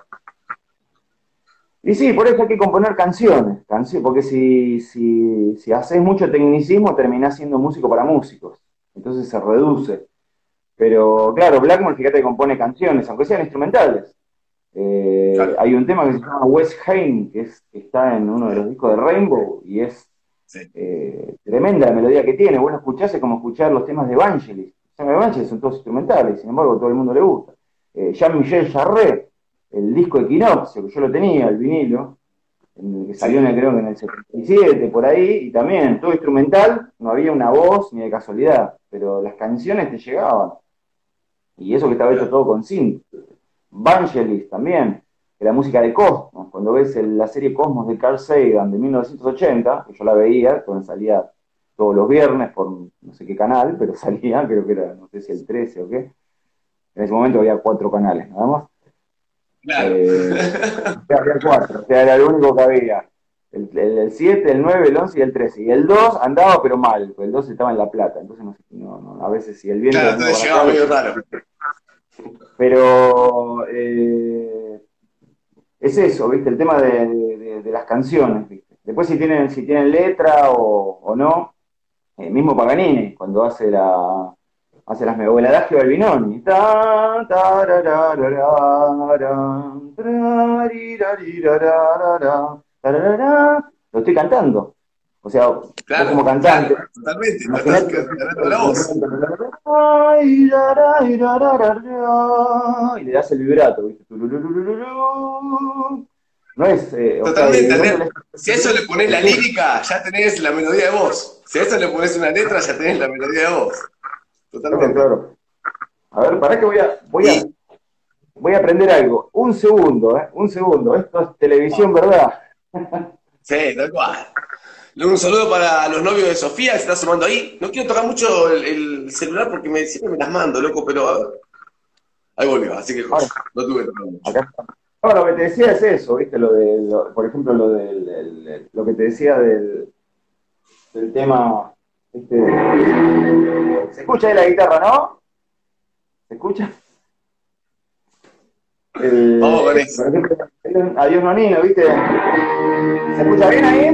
Y sí, por eso hay que componer canciones, porque si haces mucho tecnicismo terminás siendo músico para músicos, entonces se reduce. Pero claro, Blackmore, fíjate que compone canciones, aunque sean instrumentales.
Claro,
Hay un tema que se llama West Hain, que está en uno de los discos de Rainbow, y es
sí,
tremenda la melodía que tiene. Vos lo escuchás, es como escuchar los temas de Vangelis. Los temas de Vangelis son todos instrumentales, sin embargo a todo el mundo le gusta. Jean-Michel Jarre, el disco Equinoccio, que yo lo tenía, el vinilo, que salió
sí,
creo que en el 77, por ahí, y también todo instrumental, no había una voz ni de casualidad, pero las canciones te llegaban. Y eso que estaba hecho
claro.
todo con synth. Vangelis también, de la música de Cosmos. Cuando ves la serie Cosmos de Carl Sagan de 1980, que yo la veía, cuando salía todos los viernes por no sé qué canal, pero salía, creo que era, no sé si el 13 o qué. En ese momento había 4 canales, nada más.
Claro.
Había 4, o sea, era el único que había. El 7, el 9, el 11 y el 13. Y el 2 andaba, pero mal, porque el 2 estaba en La Plata. Entonces, a veces si el viento
Claro,
venía
entonces
para
llegaba
acá.
medio raro.
Pero es eso, ¿viste? El tema de las canciones, ¿viste? Después si tienen letra o no, mismo Paganini, cuando hace o el adagio de Albinoni. Ta, tararararara, trarirarararara, tararara. Lo estoy cantando. O sea, vos como
Claro,
cantante,
claro, totalmente. Lo estás
imaginate
ganando la voz.
y le das el vibrato, ¿viste? No es, o sea, ¿de
Totalmente.
dónde le
Si a eso le pones la lírica, ya tenés la melodía de voz. Si a eso le pones una letra, ya tenés la melodía de voz.
Claro,
Totalmente.
claro. A ver, pará que
Y
voy a aprender algo. Un segundo, ¿eh? Un segundo. Esto es televisión, ¿verdad?
sí, tal cual. Un saludo para los novios de Sofía que se está sumando ahí. No quiero tocar mucho el celular porque siempre me las mando, loco, pero a ver, ahí volvió, así que
Ahora,
no tuve que tocar mucho.
acá está. No, lo que te decía es eso, ¿viste? Por ejemplo, lo que te decía del tema. Este, ¿se escucha ahí la guitarra, no? ¿Se escucha?
Vamos con eso.
Por ejemplo, Adiós Nonino, ¿viste? ¿Se escucha bien ahí?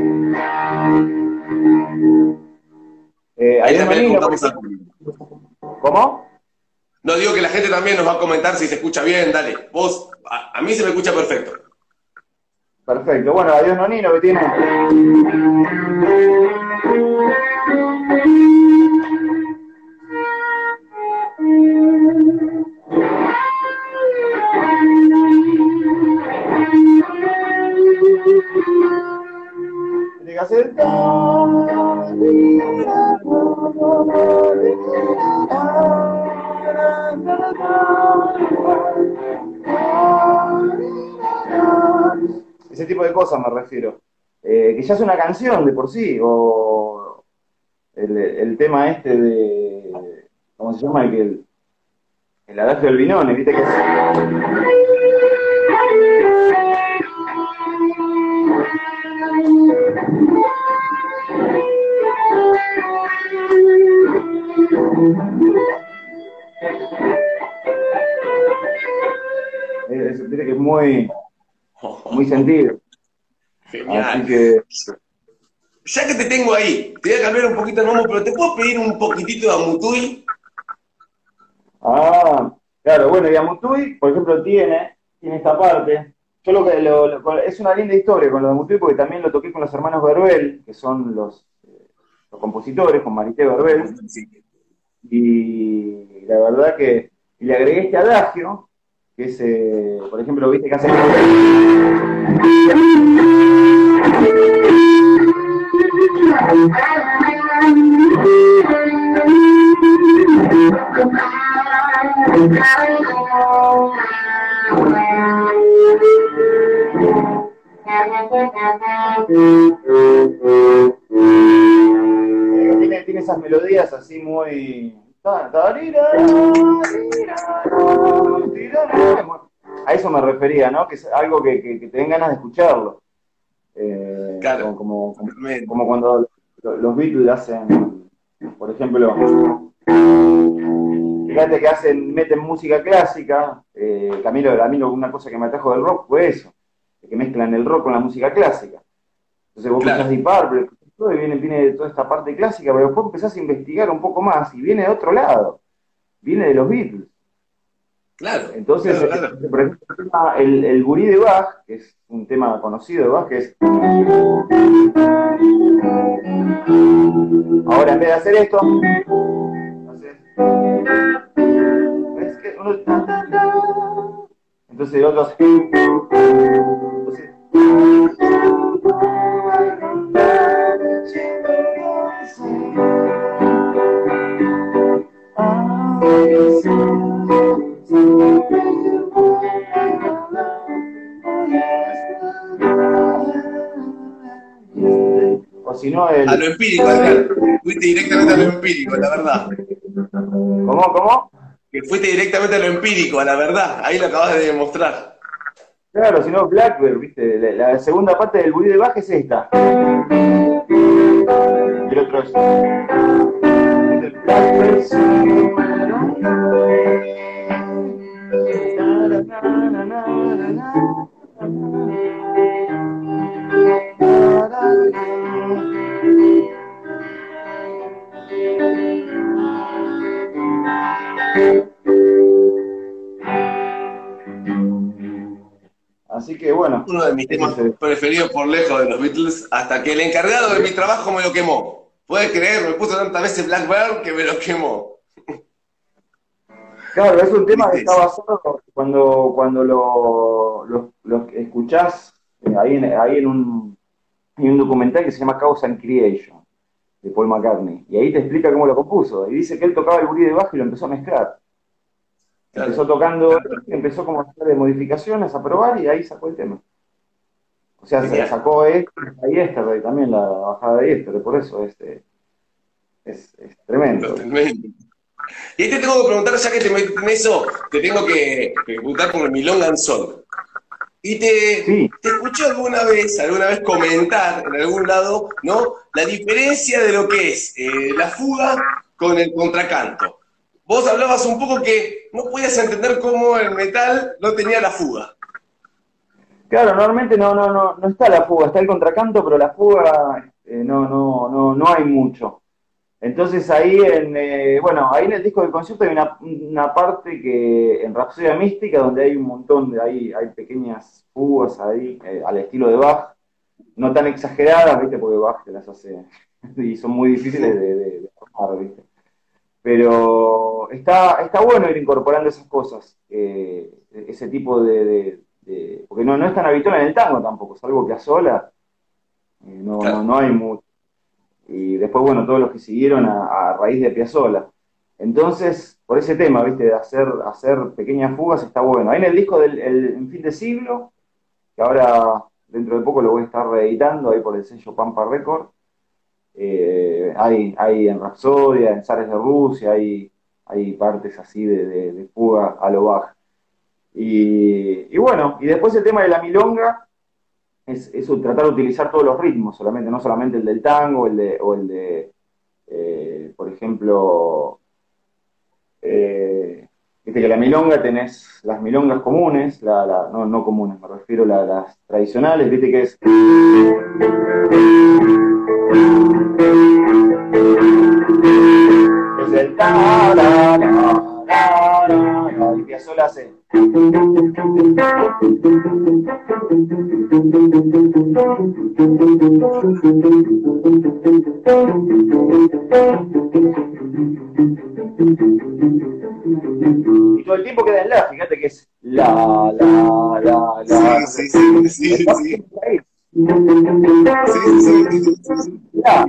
Ahí
Adiós
también le
Nonino, por
contamos al
ejemplo.
público.
¿Cómo?
No digo que la gente también nos va a comentar si se escucha bien, dale. Vos, a mí se me escucha perfecto.
Perfecto. Bueno, Adiós Nonino que tiene. Tiene que hacer. Ese tipo de cosas me refiero. Que ya es una canción de por sí, o el tema este de, ¿cómo se llama? El adagio del Binone, ¿viste? Viste que es muy sentido. Así
Genial.
que,
Ya que te tengo ahí, te voy a cambiar un poquito el mambo, pero te puedo pedir un poquitito de Amutuy.
claro, bueno, y Amutuy, por ejemplo, tiene esta parte. Yo es una linda historia con lo de Amutuy porque también lo toqué con los hermanos Verbel, que son los compositores, con Marité Verbel. Y la verdad que y le agregué este adagio, que es, por ejemplo, viste que hace... Tiene esas melodías así muy... A eso me refería, ¿no? Que es algo que te den ganas de escucharlo.
Claro.
Como cuando los Beatles hacen, por ejemplo, fíjate que meten música clásica, que a mí una cosa que me atrajo del rock fue eso, que mezclan el rock con la música clásica. Entonces vos escuchás Deep Purple, y viene de toda esta parte clásica, pero después empezás a investigar un poco más y viene de otro lado, viene de los Beatles.
Claro.
Entonces,
claro.
Por ejemplo, el Gurí de Bach, que es un tema conocido de Bach, que es... Ahora, en vez de hacer esto, haces... ¿Ves que uno... Entonces el otro hace... Entonces... O si no,
A lo empírico, Edgar. Fuiste directamente a lo empírico, la verdad.
¿Cómo?
Que fuiste directamente a lo empírico, a la verdad. Ahí lo acabas de demostrar.
Claro, si no, Blackbird, ¿viste? La segunda parte del Gurí de Bach es esta. Y el otro es... Así que bueno.
Uno de mis temas preferidos por lejos de los Beatles, hasta que el encargado de mi trabajo me lo quemó. ¿Puedes creer? Me puso tantas veces Blackbird que me lo quemó.
Claro, es un tema que está basado cuando lo escuchás ahí en un documental que se llama Cause and Creation, de Paul McCartney. Y ahí te explica cómo lo compuso. Y dice que él tocaba el Gurí de Bach y lo empezó a mezclar. Claro. Empezó tocando, empezó como a hacer de modificaciones, a probar, y ahí sacó el tema. O sea, se sacó y también la bajada de Éster, por eso es tremendo.
Tremendo. Y ahí te tengo que preguntar, ya que te metes en eso, te tengo que preguntar con el Milonga and Soul. Y te escuché alguna vez comentar en algún lado, ¿no? La diferencia de lo que es la fuga con el contracanto. Vos hablabas un poco que no podías entender cómo el metal no tenía la fuga.
Claro, normalmente no está la fuga, está el contracanto, pero la fuga no hay mucho. Entonces ahí ahí en el disco del concierto hay una parte que en Rapsodia Mística donde hay un montón hay pequeñas fugas ahí al estilo de Bach, no tan exageradas, ¿viste? Porque Bach te las hace y son muy difíciles de formar, ¿viste? Pero está bueno ir incorporando esas cosas, ese tipo porque no es tan habitual en el tango tampoco, salvo que a sola no hay mucho. Y después, bueno, todos los que siguieron a raíz de Piazzolla. Entonces, por ese tema, ¿viste? De hacer pequeñas fugas está bueno. Ahí en el disco En Fin de Siglo, que ahora dentro de poco lo voy a estar reeditando, ahí por el sello Pampa Record, hay en Rapsodia, en Zares de Rusia, hay partes así de fuga a lo Bach. Y bueno, y después el tema de la milonga, es tratar de utilizar todos los ritmos, no solamente el del tango, por ejemplo, viste que la milonga tenés las milongas comunes, no comunes, me refiero a las tradicionales, viste que es... Es el ta-ra-ra-ra-ra, y Piazzolla hace. Y todo el tiempo queda en la, fíjate que es la.
Sí, sí, sí, sí, sí.
La.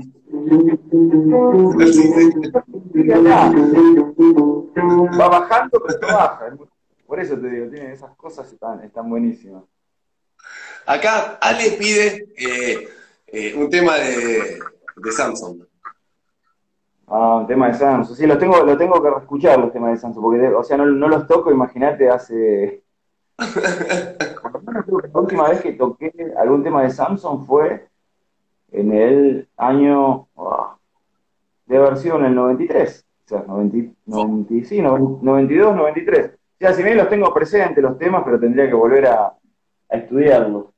Va bajando, pero no baja. Por eso te digo, tiene esas cosas, están buenísimas.
Acá Ale pide un tema de Samsung.
Ah, un tema de Samsung. Sí, lo tengo que reescuchar los temas de Samsung, porque, o sea, no los toco, imagínate, hace. Por lo menos creo que la última vez que toqué algún tema de Samsung fue en el año. Debe haber sido en el 93. O sea, 92, 93. O sea, si bien los tengo presentes los temas, pero tendría que volver a estudiarlos.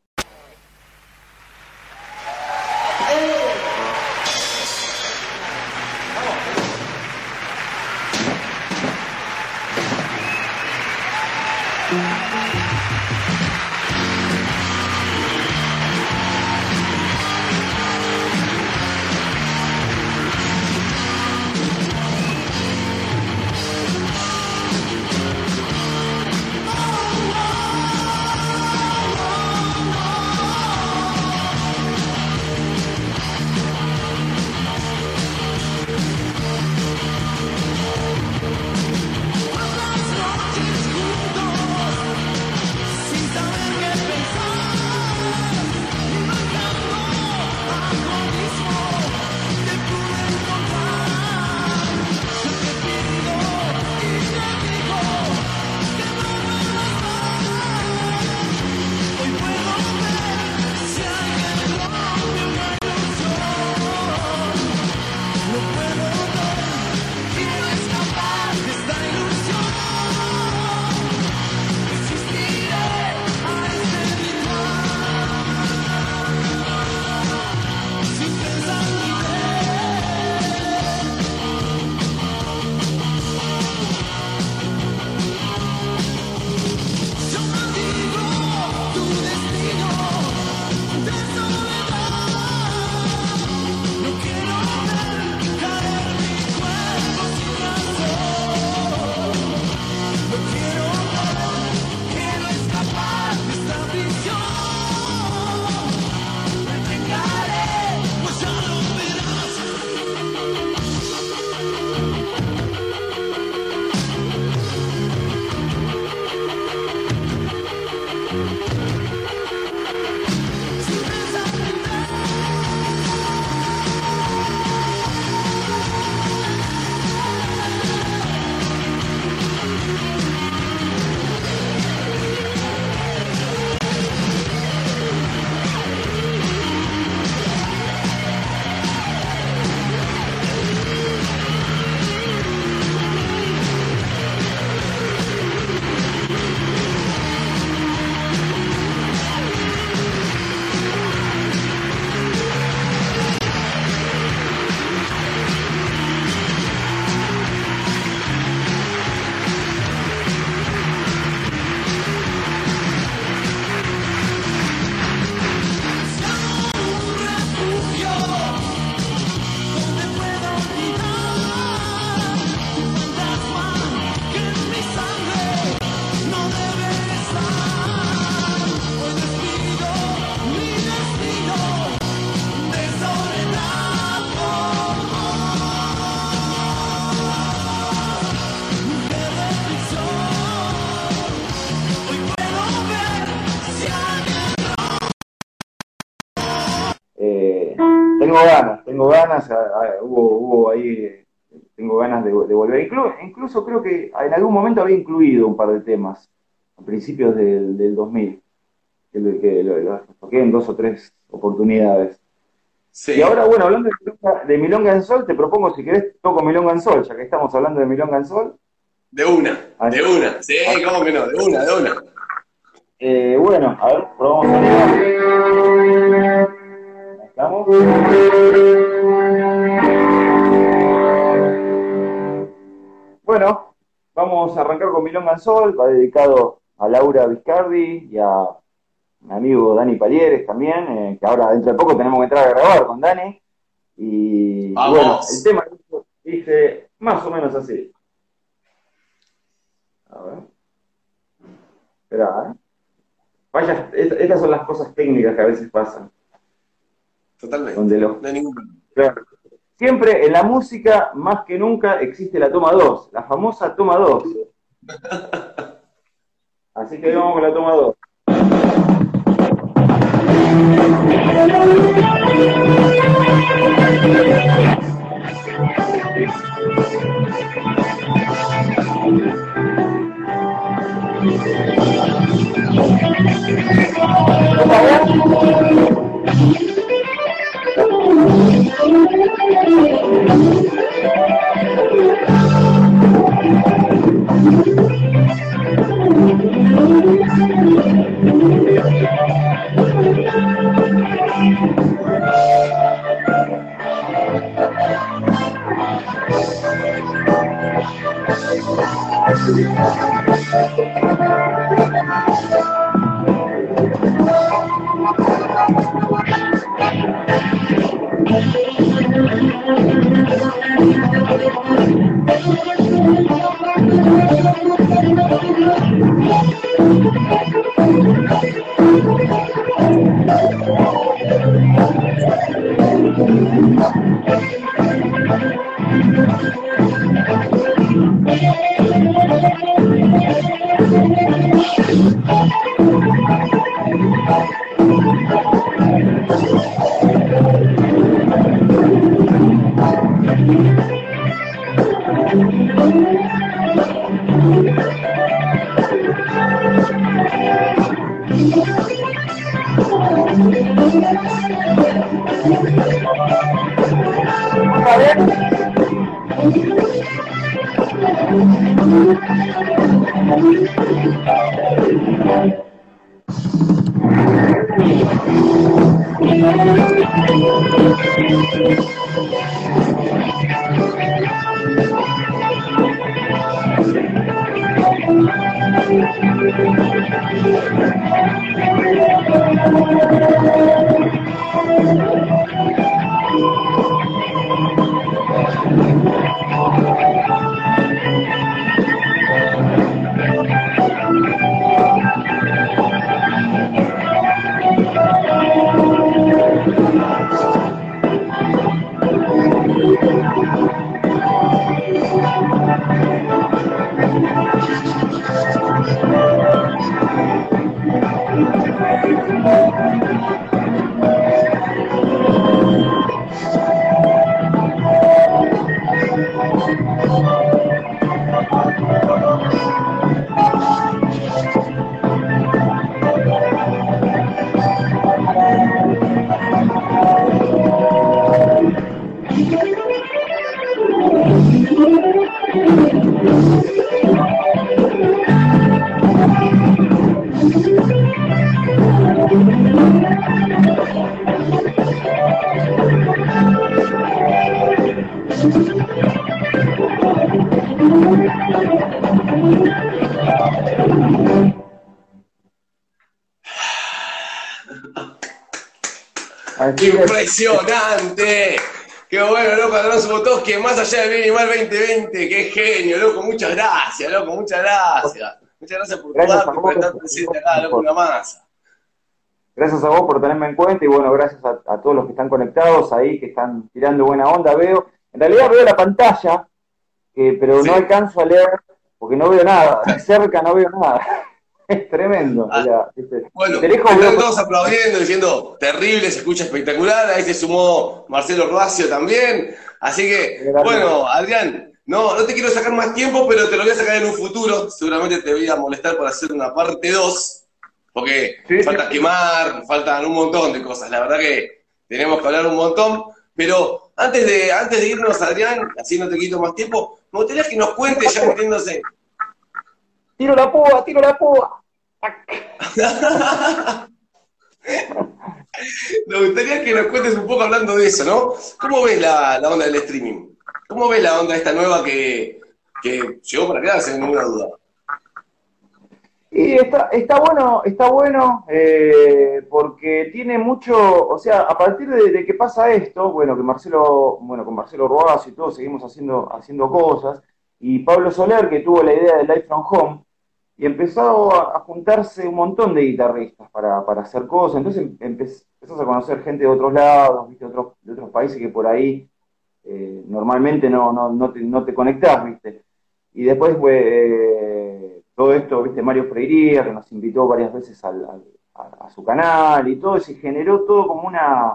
Tengo ganas, hubo ahí, tengo ganas de volver. Incluso creo que en algún momento había incluido un par de temas, a principios del 2000, que los toqué en 2 o 3 oportunidades.
Sí.
Y ahora, bueno, hablando de Milonga en Sol, te propongo, si querés, toco Milonga en Sol, ya que estamos hablando de Milonga en Sol.
De una. Sí, ¿cómo que no? De una.
Bueno, a ver, probamos sonido. Ahí estamos. Bueno, vamos a arrancar con Milonga al Sol, va dedicado a Laura Viscardi y a mi amigo Dani Palieres también, que ahora dentro de poco tenemos que entrar a grabar con Dani. Y bueno, el
Vamos.
tema dice más o menos así. A ver. Esperá, ¿eh? Vaya, estas son las cosas técnicas que a veces pasan.
Totalmente.
Donde los,
No hay ningún problema.
claro. Siempre en la música, más que nunca, existe la toma 2, la famosa toma 2. Así que vamos con la toma 2.
¡Impresionante! ¡Qué bueno, loco! Alonso Botosque, más allá del bien y mal 2020. ¡Qué genio, loco! Muchas gracias, loco, muchas gracias. Muchas gracias por tu arte y por estar presente acá, loco, una masa.
Gracias a vos por tenerme en cuenta y bueno, gracias a todos los que están conectados ahí, que están tirando buena onda. En realidad veo la pantalla, pero
Sí.
no alcanzo a leer porque no veo nada. De cerca no veo nada. Es tremendo.
Bueno,
de lejos
están
veo...
todos aplaudiendo, diciendo terrible, se escucha espectacular. Ahí se sumó Marcelo Ruacio también. Así que, bueno, Adrián, no te quiero sacar más tiempo, pero te lo voy a sacar en un futuro. Seguramente te voy a molestar por hacer una parte 2. Porque falta quemar, faltan un montón de cosas. La verdad que tenemos que hablar un montón. Pero antes de irnos, Adrián, así no te quito más tiempo, me gustaría que nos cuentes, ya metiéndose.
¡Tiro la púa, tiro la púa!
Me gustaría que nos cuentes un poco hablando de eso, ¿no? ¿Cómo ves la onda del streaming? ¿Cómo ves la onda esta nueva que que llegó para quedarse, sin ninguna duda.
Y está bueno, porque tiene mucho, o sea, a partir de que pasa esto, bueno, con Marcelo Roazo y todo, seguimos haciendo cosas, y Pablo Soler, que tuvo la idea del Live from Home, y empezó a juntarse un montón de guitarristas para hacer cosas, entonces empezás a conocer gente de otros lados, ¿viste? De otros países que por ahí normalmente no te conectás, ¿viste? Y después todo esto, ¿viste? Mario Freiría, que nos invitó varias veces a su canal y todo, y se generó todo como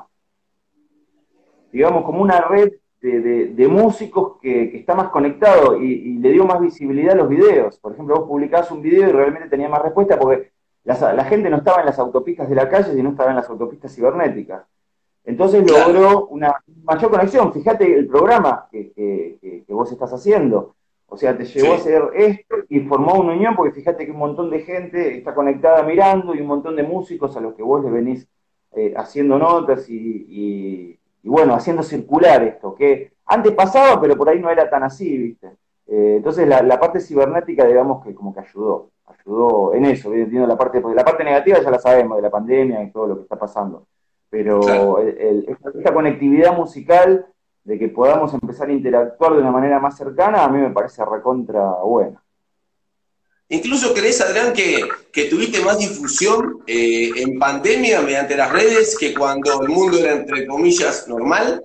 digamos, como una red de músicos que está más conectado y le dio más visibilidad a los videos. Por ejemplo, vos publicás un video y realmente tenía más respuesta porque la gente no estaba en las autopistas de la calle, sino estaba en las autopistas cibernéticas. Entonces logró una mayor conexión. Fíjate el programa que vos estás haciendo. O sea, te llevó a hacer esto y formó una unión, porque fíjate que un montón de gente está conectada mirando y un montón de músicos a los que vos les venís haciendo notas y bueno, haciendo circular esto, que antes pasaba, pero por ahí no era tan así, ¿viste? Entonces la parte cibernética, digamos que como que ayudó en eso, entiendo porque la parte negativa ya la sabemos, de la pandemia y todo lo que está pasando, pero esta conectividad musical de que podamos empezar a interactuar de una manera más cercana, a mí me parece recontra buena.
Incluso crees, Adrián, que tuviste más difusión en pandemia mediante las redes que cuando el mundo era, entre comillas, normal.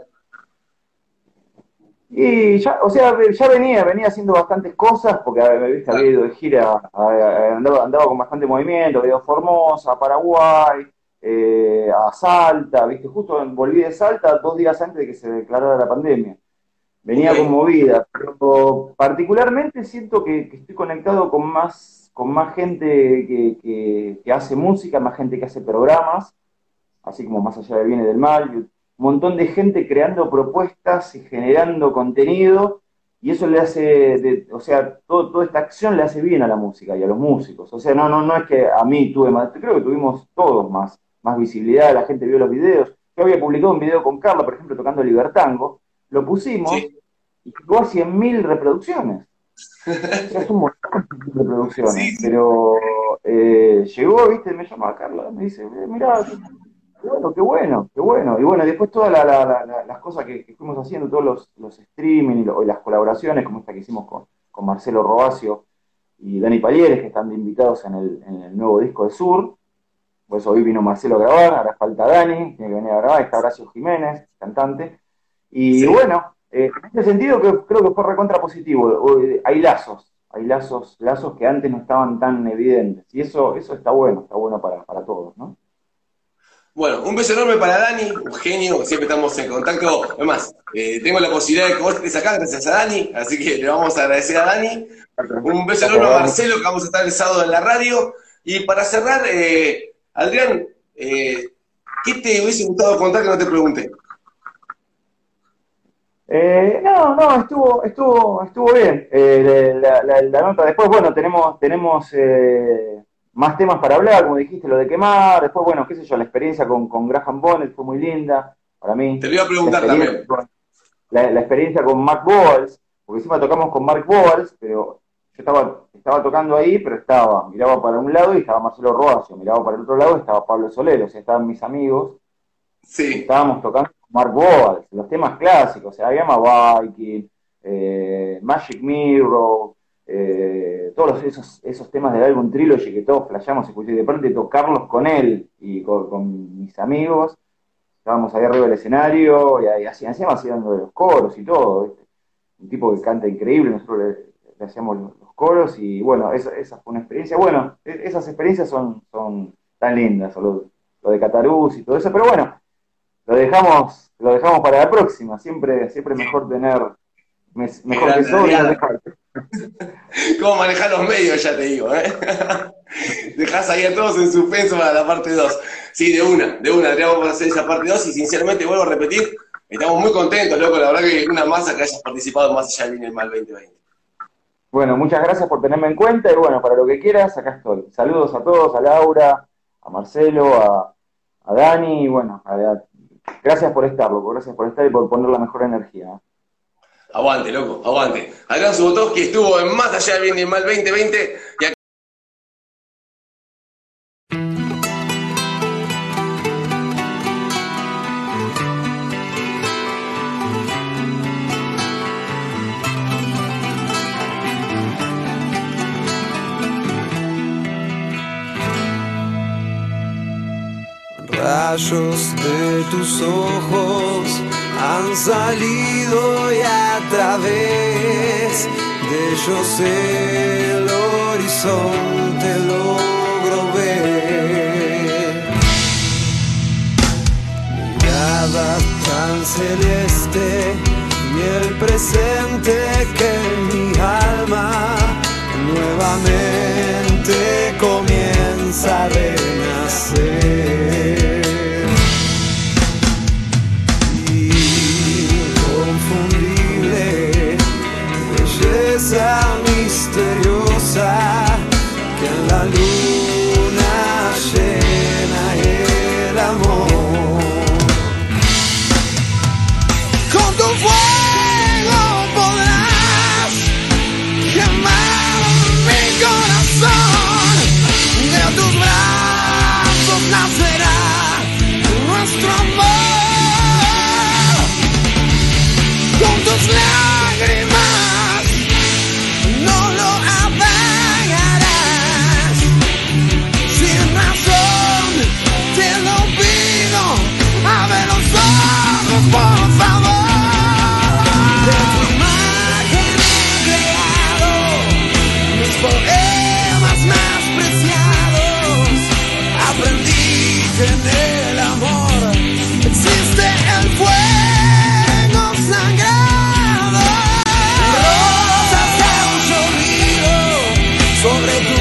Y ya, o sea, ya venía haciendo bastantes cosas, porque había ido de gira, andaba con bastante movimiento, había ido a Formosa, a Paraguay, a Salta, ¿viste? Justo volví de Salta 2 días antes de que se declarara la pandemia. Venía conmovida, pero particularmente siento que estoy conectado con más gente que hace música, más gente que hace programas, así como Más allá del bien y del mal, un montón de gente creando propuestas y generando contenido, y eso le hace, o sea, toda esta acción le hace bien a la música y a los músicos. O sea, no es que a mí tuve más, creo que tuvimos todos más visibilidad, la gente vio los videos. Yo había publicado un video con Carla, por ejemplo, tocando Libertango, lo pusimos y llegó a 100.000 reproducciones. O sea, es un montón de reproducciones, pero llegó, ¿viste? Me llama Carla, me dice, mirá, qué bueno. Y bueno, después todas las cosas que fuimos haciendo, todos los streaming y las colaboraciones, como esta que hicimos con Marcelo Roacio y Dani Palieres, que están de invitados en el nuevo disco de Sur. Por eso hoy vino Marcelo a grabar, ahora falta Dani, tiene que venir a grabar, está Horacio Jiménez, cantante. Y bueno, en ese sentido creo que fue recontra positivo. Hay lazos que antes no estaban tan evidentes. Y eso está bueno para todos, ¿no?
Bueno, un beso enorme para Dani, un genio, siempre estamos en contacto. Además, tengo la posibilidad de que vos estés acá gracias a Dani, así que le vamos a agradecer a Dani. Un beso enorme a Marcelo, que vamos a estar el sábado en la radio. Y para cerrar, Adrián, ¿qué te hubiese gustado contar que no te pregunté?
Estuvo bien. La nota, después, bueno, tenemos más temas para hablar, como dijiste, lo de quemar, después, bueno, qué sé yo, la experiencia con Graham Bonnet fue muy linda para mí.
Te lo iba a preguntar también.
La experiencia con Mark Bowles, porque encima tocamos con Mark Bowles, pero yo estaba tocando ahí, pero miraba para un lado y estaba Marcelo Roacio, miraba para el otro lado y estaba Pablo Soler, o sea, estaban mis amigos. Sí. Estábamos tocando con Mark Bowles, los temas clásicos, o sea, había Viking, Magic Mirror, todos esos temas del álbum Trilogy que todos flasheamos, escuché, y de pronto tocarlos con él y con mis amigos, estábamos ahí arriba del escenario y así haciendo los coros y todo, ¿viste? Un tipo que canta increíble, nosotros le hacíamos los coros y bueno, esa fue una experiencia. Bueno, esas experiencias son tan lindas, lo de Catarús y todo eso, pero bueno, lo dejamos para la próxima, siempre mejor tener mejor que sobre y no dejar.
¿Cómo manejar los medios? Ya te digo, Dejás ahí a todos en suspenso para la parte 2. Sí, de una, Adrián, vamos a hacer esa parte 2 y sinceramente vuelvo a repetir, estamos muy contentos, loco, la verdad que una masa que hayas participado Más allá del bien y el mal 2020.
Bueno, muchas gracias por tenerme en cuenta y bueno, para lo que quieras, acá estoy. Saludos a todos, a Laura, a Marcelo, a Dani y bueno, gracias por estar, loco, gracias por estar y por poner la mejor energía.
Aguante, loco, aguante. Adrián Subotovsky estuvo en Más Allá del Bien y el Mal 2020 y acá...
Rayos de tus ojos han salido y a través de ellos el horizonte logro ver. Mirada tan celeste y el presente que en mi alma nuevamente comienza a renacer. Belleza misteriosa que en la luna llena el amor. Con tu fuego podrás quemar mi corazón. De tus brazos nacerá nuestro amor. Con tus lágrimas no lo apagarás. Sin razón te lo pido, abre los ojos por favor. De tu imagen he creado mis poemas más preciados. Aprendí que en el amor existe el fuego sagrado. Rosas que han llovido sobre tu